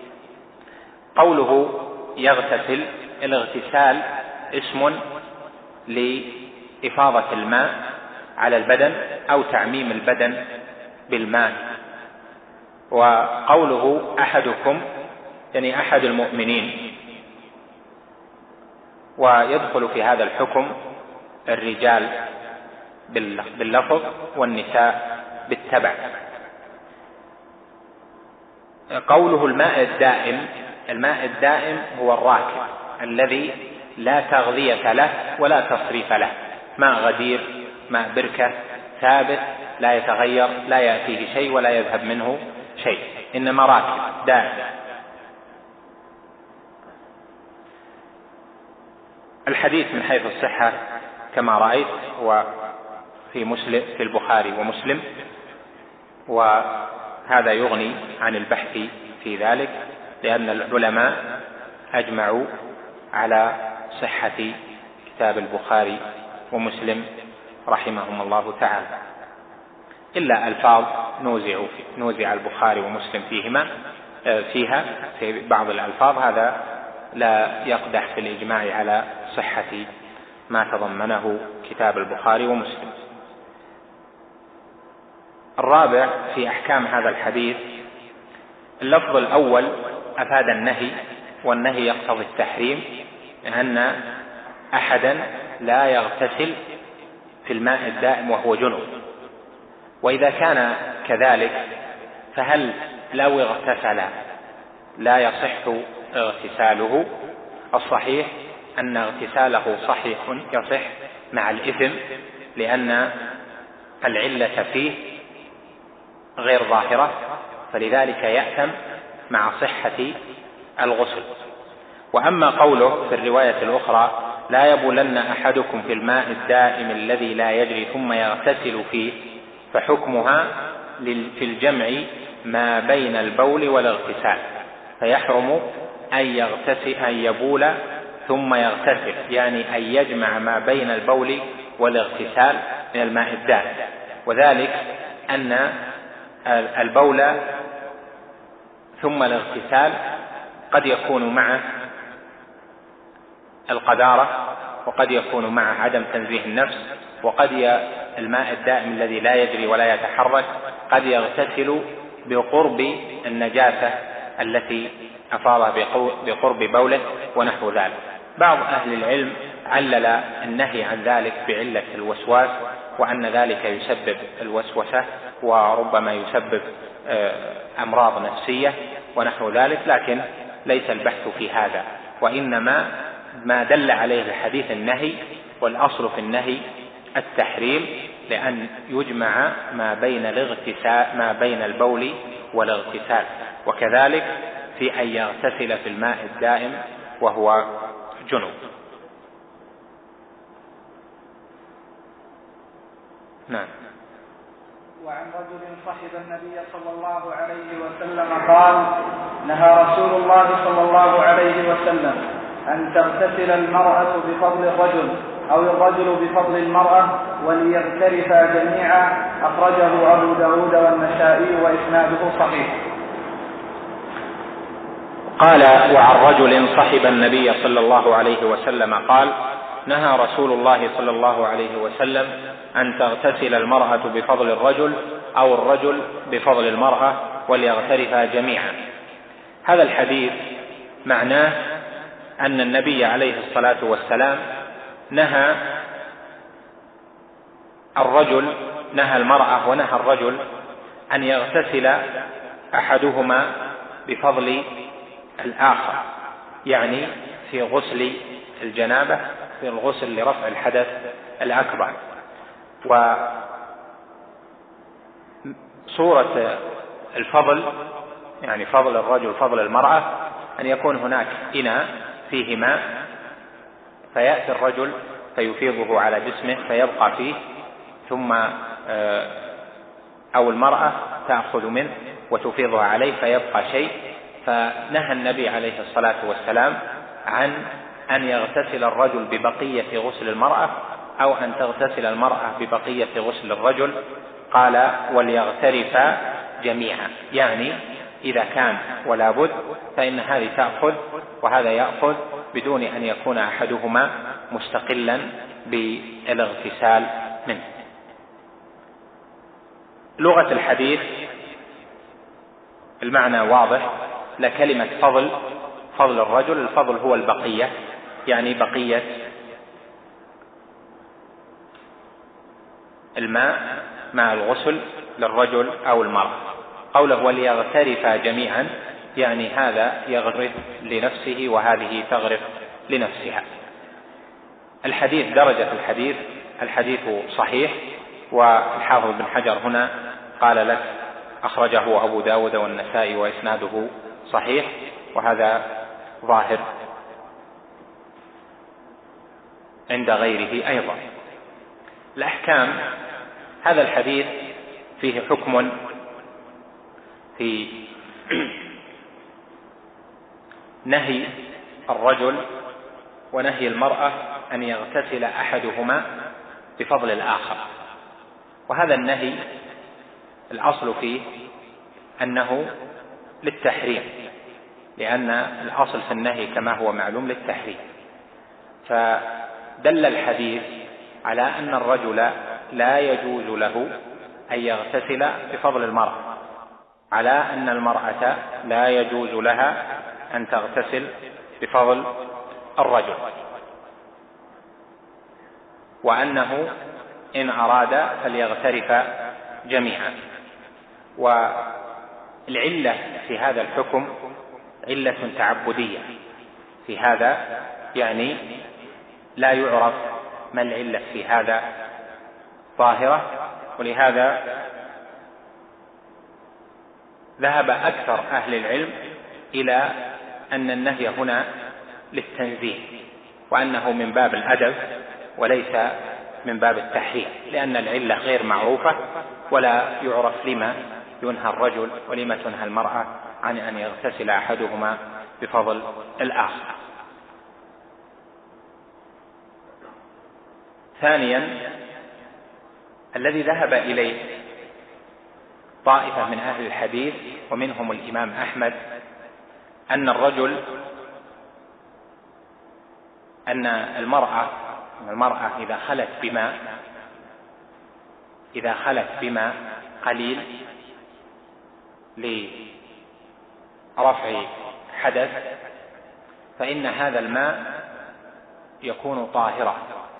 قوله يغتسل، الاغتسال اسم لإفاضة الماء على البدن أو تعميم البدن بالماء. وقوله أحدكم يعني أحد المؤمنين، ويدخل في هذا الحكم الرجال باللفظ والنساء بالتبع. قوله الماء الدائم هو الراكد الذي لا تغذية له ولا تصريف له، ماء غدير، ماء بركة ثابت لا يتغير، لا يأتيه شيء ولا يذهب منه شيء، إنما راكد دائم. الحديث من حيث الصحة كما رأيت في البخاري ومسلم، وهذا يغني عن البحث في ذلك، لأن العلماء أجمعوا على صحة كتاب البخاري ومسلم رحمهم الله تعالى، إلا ألفاظ نوزع البخاري ومسلم فيها في بعض الألفاظ، هذا لا يقدح في الإجماع على صحة ما تضمنه كتاب البخاري ومسلم. الرابع في أحكام هذا الحديث، اللفظ الأول أفاد النهي، والنهي يقتضي التحريم، لأن أحدا لا يغتسل في الماء الدائم وهو جنب. وإذا كان كذلك فهل لو اغتسل لا يصح اغتساله؟ الصحيح أن اغتساله صحيح يصح مع الإثم، لأن العلة فيه غير ظاهرة، فلذلك يأثم مع صحة الغسل. وأما قوله في الرواية الأخرى لا يبولن أحدكم في الماء الدائم الذي لا يجري ثم يغتسل فيه، فحكمها في الجمع ما بين البول والاغتسال، فيحرم أن يبول ثم يغتسل، يعني أن يجمع ما بين البول والاغتسال من الماء الدائم، وذلك أن البول ثم الاغتسال قد يكون معه القذارة، وقد يكون معه عدم تنزيه النفس، وقد الماء الدائم الذي لا يجري ولا يتحرك قد يغتسل بقرب النجاسة التي أفاضها بقرب بوله ونحو ذلك. بعض أهل العلم علل النهي عن ذلك بعلة الوسواس، وأن ذلك يسبب الوسوسة وربما يسبب أمراض نفسية ونحو ذلك، لكن ليس البحث في هذا، وإنما ما دل عليه الحديث النهي، والأصل في النهي التحريم، لأن يجمع ما بين البول والاغتسال، وكذلك في أن يغتسل في الماء الدائم وهو جنب. نعم.
وعن رجل صحب النبي صلى الله عليه وسلم قال نهى رسول الله صلى الله عليه وسلم أن تغتسل المرأة بفضل الرجل أو الرجل بفضل المرأة وليغترفا جميعا. أخرجه أبو داود والنسائي وإسناده صحيح.
قال: وعن رجل صحب النبي صلى الله عليه وسلم قال: نهى رسول الله صلى الله عليه وسلم أن تغتسل المرأة بفضل الرجل أو الرجل بفضل المرأة وليغترفا جميعا. هذا الحديث معناه أن النبي عليه الصلاة والسلام نهى المرأة ونهى الرجل أن يغتسل أحدهما بفضل الآخر، يعني في غسل الجنابة، في الغسل لرفع الحدث الأكبر. وصورة الفضل، يعني فضل الرجل فضل المرأة، أن يكون هناك إناء فيه ماء فيأتي الرجل فيفيضه على جسمه فيبقى فيه، ثم أو المرأة تأخذ منه وتفيضها عليه فيبقى شيء. فنهى النبي عليه الصلاة والسلام عن أن يغتسل الرجل ببقية غسل المرأة أو أن تغتسل المرأة ببقية غسل الرجل. قال: وليغترفا جميعا، يعني إذا كان ولا بد فإن هذه تأخذ وهذا يأخذ بدون أن يكون أحدهما مستقلا بالاغتسال منه. لغة الحديث المعنى واضح، لكلمة فضل الرجل، الفضل هو البقية، يعني بقية الماء مع الغسل للرجل أو المرأة. قوله وليغترفا جميعا، يعني هذا يغرف لنفسه وهذه تغرف لنفسها. الحديث درجة الحديث صحيح، والحافظ بن حجر هنا قال لك أخرجه أبو داود والنسائي وإسناده صحيح، وهذا ظاهر عند غيره أيضا. الأحكام: هذا الحديث فيه حكم في نهي الرجل ونهي المرأة أن يغتسل أحدهما بفضل الآخر، وهذا النهي الأصل فيه أنه للتحريم، لأن الأصل في النهي كما هو معلوم للتحريم. فدل الحديث على أن الرجل لا يجوز له أن يغتسل بفضل المرأة، على أن المرأة لا يجوز لها أن تغتسل بفضل الرجل، وأنه إن أراد فليغترف جميعا. والعلة في هذا الحكم علة تعبدية في هذا، يعني لا يعرف ما العلة في هذا ظاهرة، ولهذا ذهب أكثر أهل العلم إلى أن النهي هنا للتنزيه، وأنه من باب الأدب وليس من باب التحريم، لأن العلة غير معروفة ولا يعرف لما ينهى الرجل ولما تنهى المرأة عن أن يغتسل أحدهما بفضل الآخر. ثانيا، الذي ذهب إليه طائفة من أهل الحديث ومنهم الإمام أحمد أن المرأة إذا خلت بماء قليل لرفع حدث فإن هذا الماء يكون طاهرا